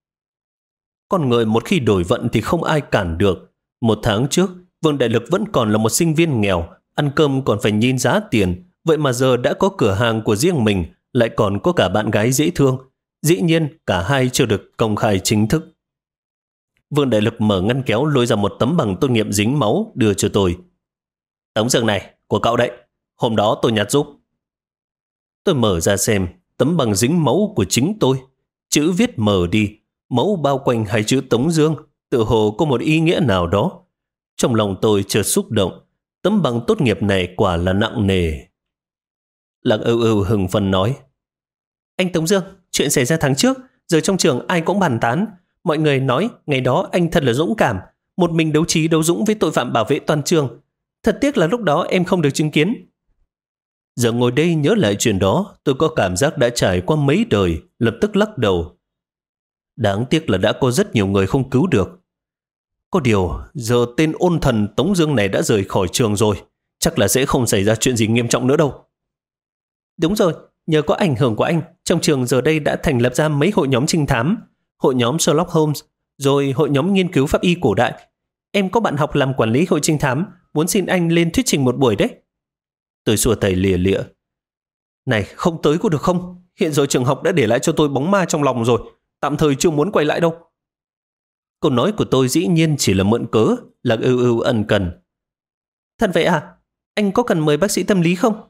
Speaker 1: Con người một khi đổi vận thì không ai cản được. 1 tháng trước, Vương Đại Lực vẫn còn là một sinh viên nghèo, ăn cơm còn phải nhìn giá tiền. Vậy mà giờ đã có cửa hàng của riêng mình, lại còn có cả bạn gái dễ thương. Dĩ nhiên, cả hai chưa được công khai chính thức. Vương Đại Lực mở ngăn kéo lôi ra một tấm bằng tốt nghiệp dính máu đưa cho tôi. Tấm dương này, của cậu đấy. Hôm đó tôi nhặt giúp. Tôi mở ra xem, tấm bằng dính máu của chính tôi. Chữ viết mờ đi, máu bao quanh hai chữ Tống Dương, tự hồ có một ý nghĩa nào đó. Trong lòng tôi chợt xúc động, tấm bằng tốt nghiệp này quả là nặng nề. Lạc Ưu Ưu hừng phấn nói: Anh Tống Dương, chuyện xảy ra tháng trước, giờ trong trường ai cũng bàn tán. Mọi người nói ngày đó anh thật là dũng cảm, một mình đấu trí đấu dũng với tội phạm bảo vệ toàn trường. Thật tiếc là lúc đó em không được chứng kiến. Giờ ngồi đây nhớ lại chuyện đó, tôi có cảm giác đã trải qua mấy đời, lập tức lắc đầu. Đáng tiếc là đã có rất nhiều người không cứu được. Có điều, giờ tên ôn thần Tống Dương này đã rời khỏi trường rồi, chắc là sẽ không xảy ra chuyện gì nghiêm trọng nữa đâu. Đúng rồi, nhờ có ảnh hưởng của anh, trong trường giờ đây đã thành lập ra mấy hội nhóm trinh thám, hội nhóm Sherlock Holmes, rồi hội nhóm nghiên cứu pháp y cổ đại. Em có bạn học làm quản lý hội trinh thám, muốn xin anh lên thuyết trình một buổi đấy. Tôi xua tay lìa lịa: Này, không tới có được không? Hiện giờ trường học đã để lại cho tôi bóng ma trong lòng rồi, tạm thời chưa muốn quay lại đâu. Câu nói của tôi dĩ nhiên chỉ là mượn cớ. Lạc Ưu Ưu ân cần: Thật vậy à? Anh có cần mời bác sĩ tâm lý không?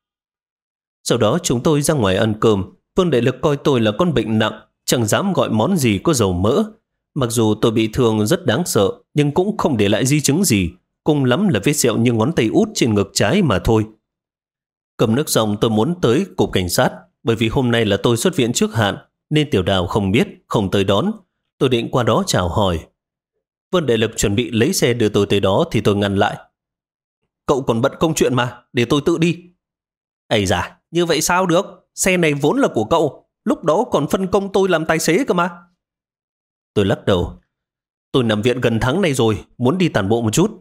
Speaker 1: Sau đó chúng tôi ra ngoài ăn cơm. Vương Đại Lực coi tôi là con bệnh nặng, chẳng dám gọi món gì có dầu mỡ. Mặc dù tôi bị thương rất đáng sợ, nhưng cũng không để lại di chứng gì, cùng lắm là vết sẹo như ngón tay út trên ngực trái mà thôi. Cầm nước xong tôi muốn tới cục cảnh sát, bởi vì hôm nay là tôi xuất viện trước hạn, nên Tiểu Đào không biết, không tới đón. Tôi định qua đó chào hỏi. Vương Đại Lực chuẩn bị lấy xe đưa tôi tới đó thì tôi ngăn lại: Cậu còn bận công chuyện mà, để tôi tự đi. Ây da, như vậy sao được? Xe này vốn là của cậu, lúc đó còn phân công tôi làm tài xế cơ mà. Tôi lắc đầu: Tôi nằm viện gần tháng này rồi, muốn đi tản bộ một chút.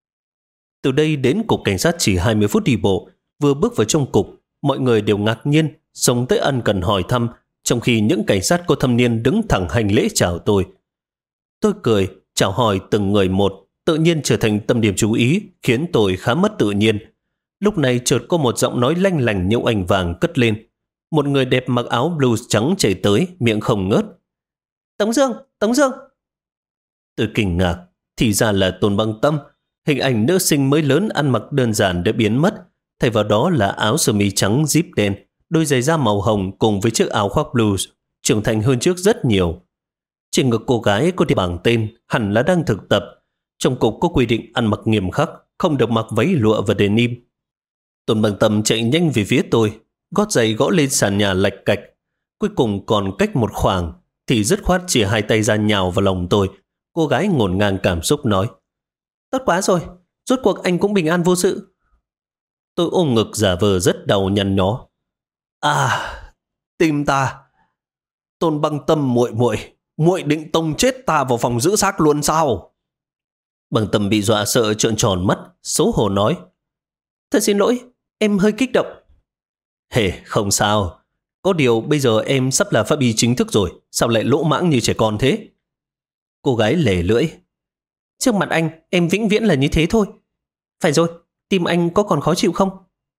Speaker 1: Từ đây đến cục cảnh sát chỉ 20 phút đi bộ. Vừa bước vào trong cục, mọi người đều ngạc nhiên, xông tới ân cần hỏi thăm, trong khi những cảnh sát có thâm niên đứng thẳng hành lễ chào tôi. Tôi cười, chào hỏi từng người một, tự nhiên trở thành tâm điểm chú ý, khiến tôi khá mất tự nhiên. Lúc này chợt có một giọng nói lanh lành nhũ ảnh vàng cất lên. Một người đẹp mặc áo blues trắng chạy tới, miệng không ngớt: Tống Dương, Tống Dương. Tôi kinh ngạc, thì ra là Tôn Băng Tâm. Hình ảnh nữ sinh mới lớn ăn mặc đơn giản đã biến mất, thay vào đó là áo sơ mi trắng zip đen, đôi giày da màu hồng cùng với chiếc áo khoác blues, trưởng thành hơn trước rất nhiều. Trên ngực cô gái có địa bảng tên, hẳn là đang thực tập. Trong cục có quy định ăn mặc nghiêm khắc, không được mặc váy lụa và denim. Tôn Băng Tâm chạy nhanh về phía tôi, gót giày gõ lên sàn nhà lạch cạch. Cuối cùng còn cách một khoảng thì dứt khoát chỉ hai tay ra nhào vào lòng tôi. Cô gái ngổn ngang cảm xúc nói: Tốt quá rồi, rốt cuộc anh cũng bình an vô sự. Tôi ôm ngực giả vờ rất đau nhăn nhó: À, tim ta. Tôn Băng Tâm muội muội, muội định tông chết ta vào phòng giữ xác luôn sao? Băng Tâm bị dọa sợ trợn tròn mắt, xấu hổ nói: Thật xin lỗi, em hơi kích động. Hề, không sao. Có điều bây giờ em sắp là pháp y chính thức rồi, sao lại lỗ mãng như trẻ con thế? Cô gái lề lưỡi: Trước mặt anh, em vĩnh viễn là như thế thôi. Phải rồi, tim anh có còn khó chịu không?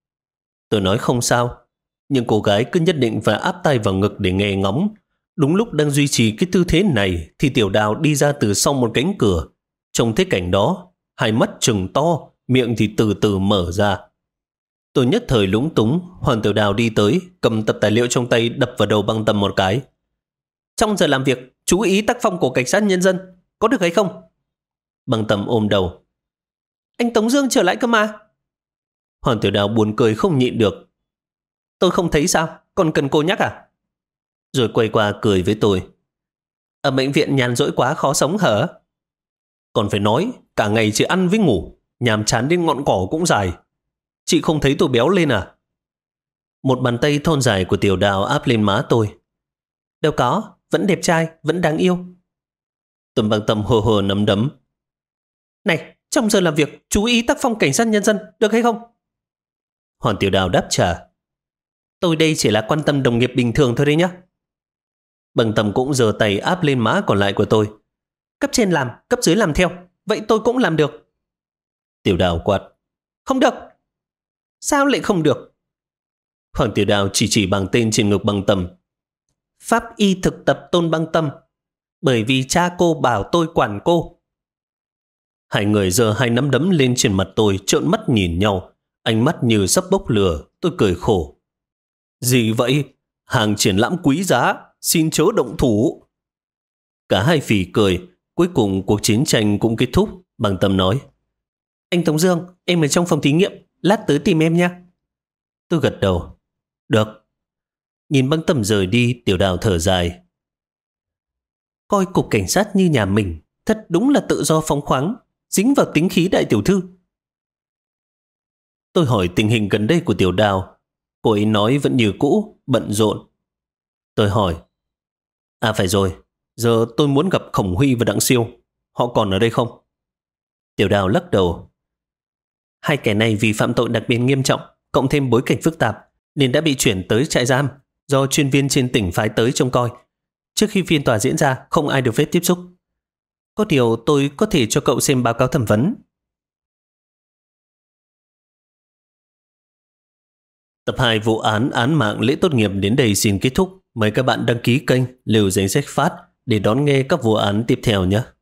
Speaker 1: Tôi nói không sao, nhưng cô gái cứ nhất định phải áp tay vào ngực để nghe ngóng. Đúng lúc đang duy trì cái tư thế này thì Tiểu Đào đi ra từ sau một cánh cửa. Trông thấy cảnh đó, hai mắt trừng to, miệng thì từ từ mở ra. Tôi nhất thời lúng túng. Hoàng Tiểu Đào đi tới, cầm tập tài liệu trong tay đập vào đầu Băng Tâm một cái: Trong giờ làm việc, chú ý tác phong của cảnh sát nhân dân, có được hay không? Băng Tâm ôm đầu: Anh Tống Dương trở lại cơ mà. Hoàng Tiểu Đào buồn cười không nhịn được. Tôi không thấy sao, còn cần cô nhắc à? Rồi quay qua cười với tôi. Ở bệnh viện nhàn rỗi quá khó sống hả? Còn phải nói, cả ngày chỉ ăn với ngủ, nhàm chán đến ngọn cỏ cũng dài. Chị không thấy tôi béo lên à? Một bàn tay thon dài của Tiểu Đào áp lên má tôi. Đâu có, vẫn đẹp trai, vẫn đáng yêu. Tuần Băng Tâm hờ hờ nắm đấm. Này, trong giờ làm việc, chú ý tác phong cảnh sát nhân dân, được hay không? Hoàng Tiểu Đào đáp trả. Tôi đây chỉ là quan tâm đồng nghiệp bình thường thôi đấy nhá. Băng Tâm cũng giơ tay áp lên má còn lại của tôi. Cấp trên làm, cấp dưới làm theo, vậy tôi cũng làm được. Tiểu Đào quát. Không được. Sao lại không được? Hoàng Tiểu Đào chỉ bằng tên trên ngực Băng Tâm. Pháp y thực tập Tôn Băng Tâm, bởi vì cha cô bảo tôi quản cô. Hai người giơ hai nắm đấm lên trên mặt tôi, trợn mắt nhìn nhau, ánh mắt như sắp bốc lửa. Tôi cười khổ. Gì vậy? Hàng triển lãm quý giá, xin chớ động thủ. Cả hai phì cười. Cuối cùng cuộc chiến tranh cũng kết thúc. Băng Tâm nói. Anh Tống Dương, em ở trong phòng thí nghiệm, lát tới tìm em nha. Tôi gật đầu. Được. Nhìn Băng Tâm rời đi, Tiểu Đào thở dài. Coi cục cảnh sát như nhà mình, thật đúng là tự do phóng khoáng, dính vào tính khí đại tiểu thư. Tôi hỏi tình hình gần đây của Tiểu Đào. Cô ấy nói vẫn như cũ, bận rộn. Tôi hỏi. À phải rồi, giờ tôi muốn gặp Khổng Huy và Đặng Siêu. Họ còn ở đây không? Tiểu Đào lắc đầu. Hai kẻ này vì phạm tội đặc biệt nghiêm trọng, cộng thêm bối cảnh phức tạp, nên đã bị chuyển tới trại giam do chuyên viên trên tỉnh phái tới trông coi. Trước khi phiên tòa diễn ra, không ai được phép tiếp xúc. Có điều tôi có thể cho cậu xem báo cáo thẩm vấn. Tập 2 vụ án mạng lễ tốt nghiệp đến đây xin kết thúc. Mời các bạn đăng ký kênh Lưu Danh Sách Phát để đón nghe các vụ án tiếp theo nhé.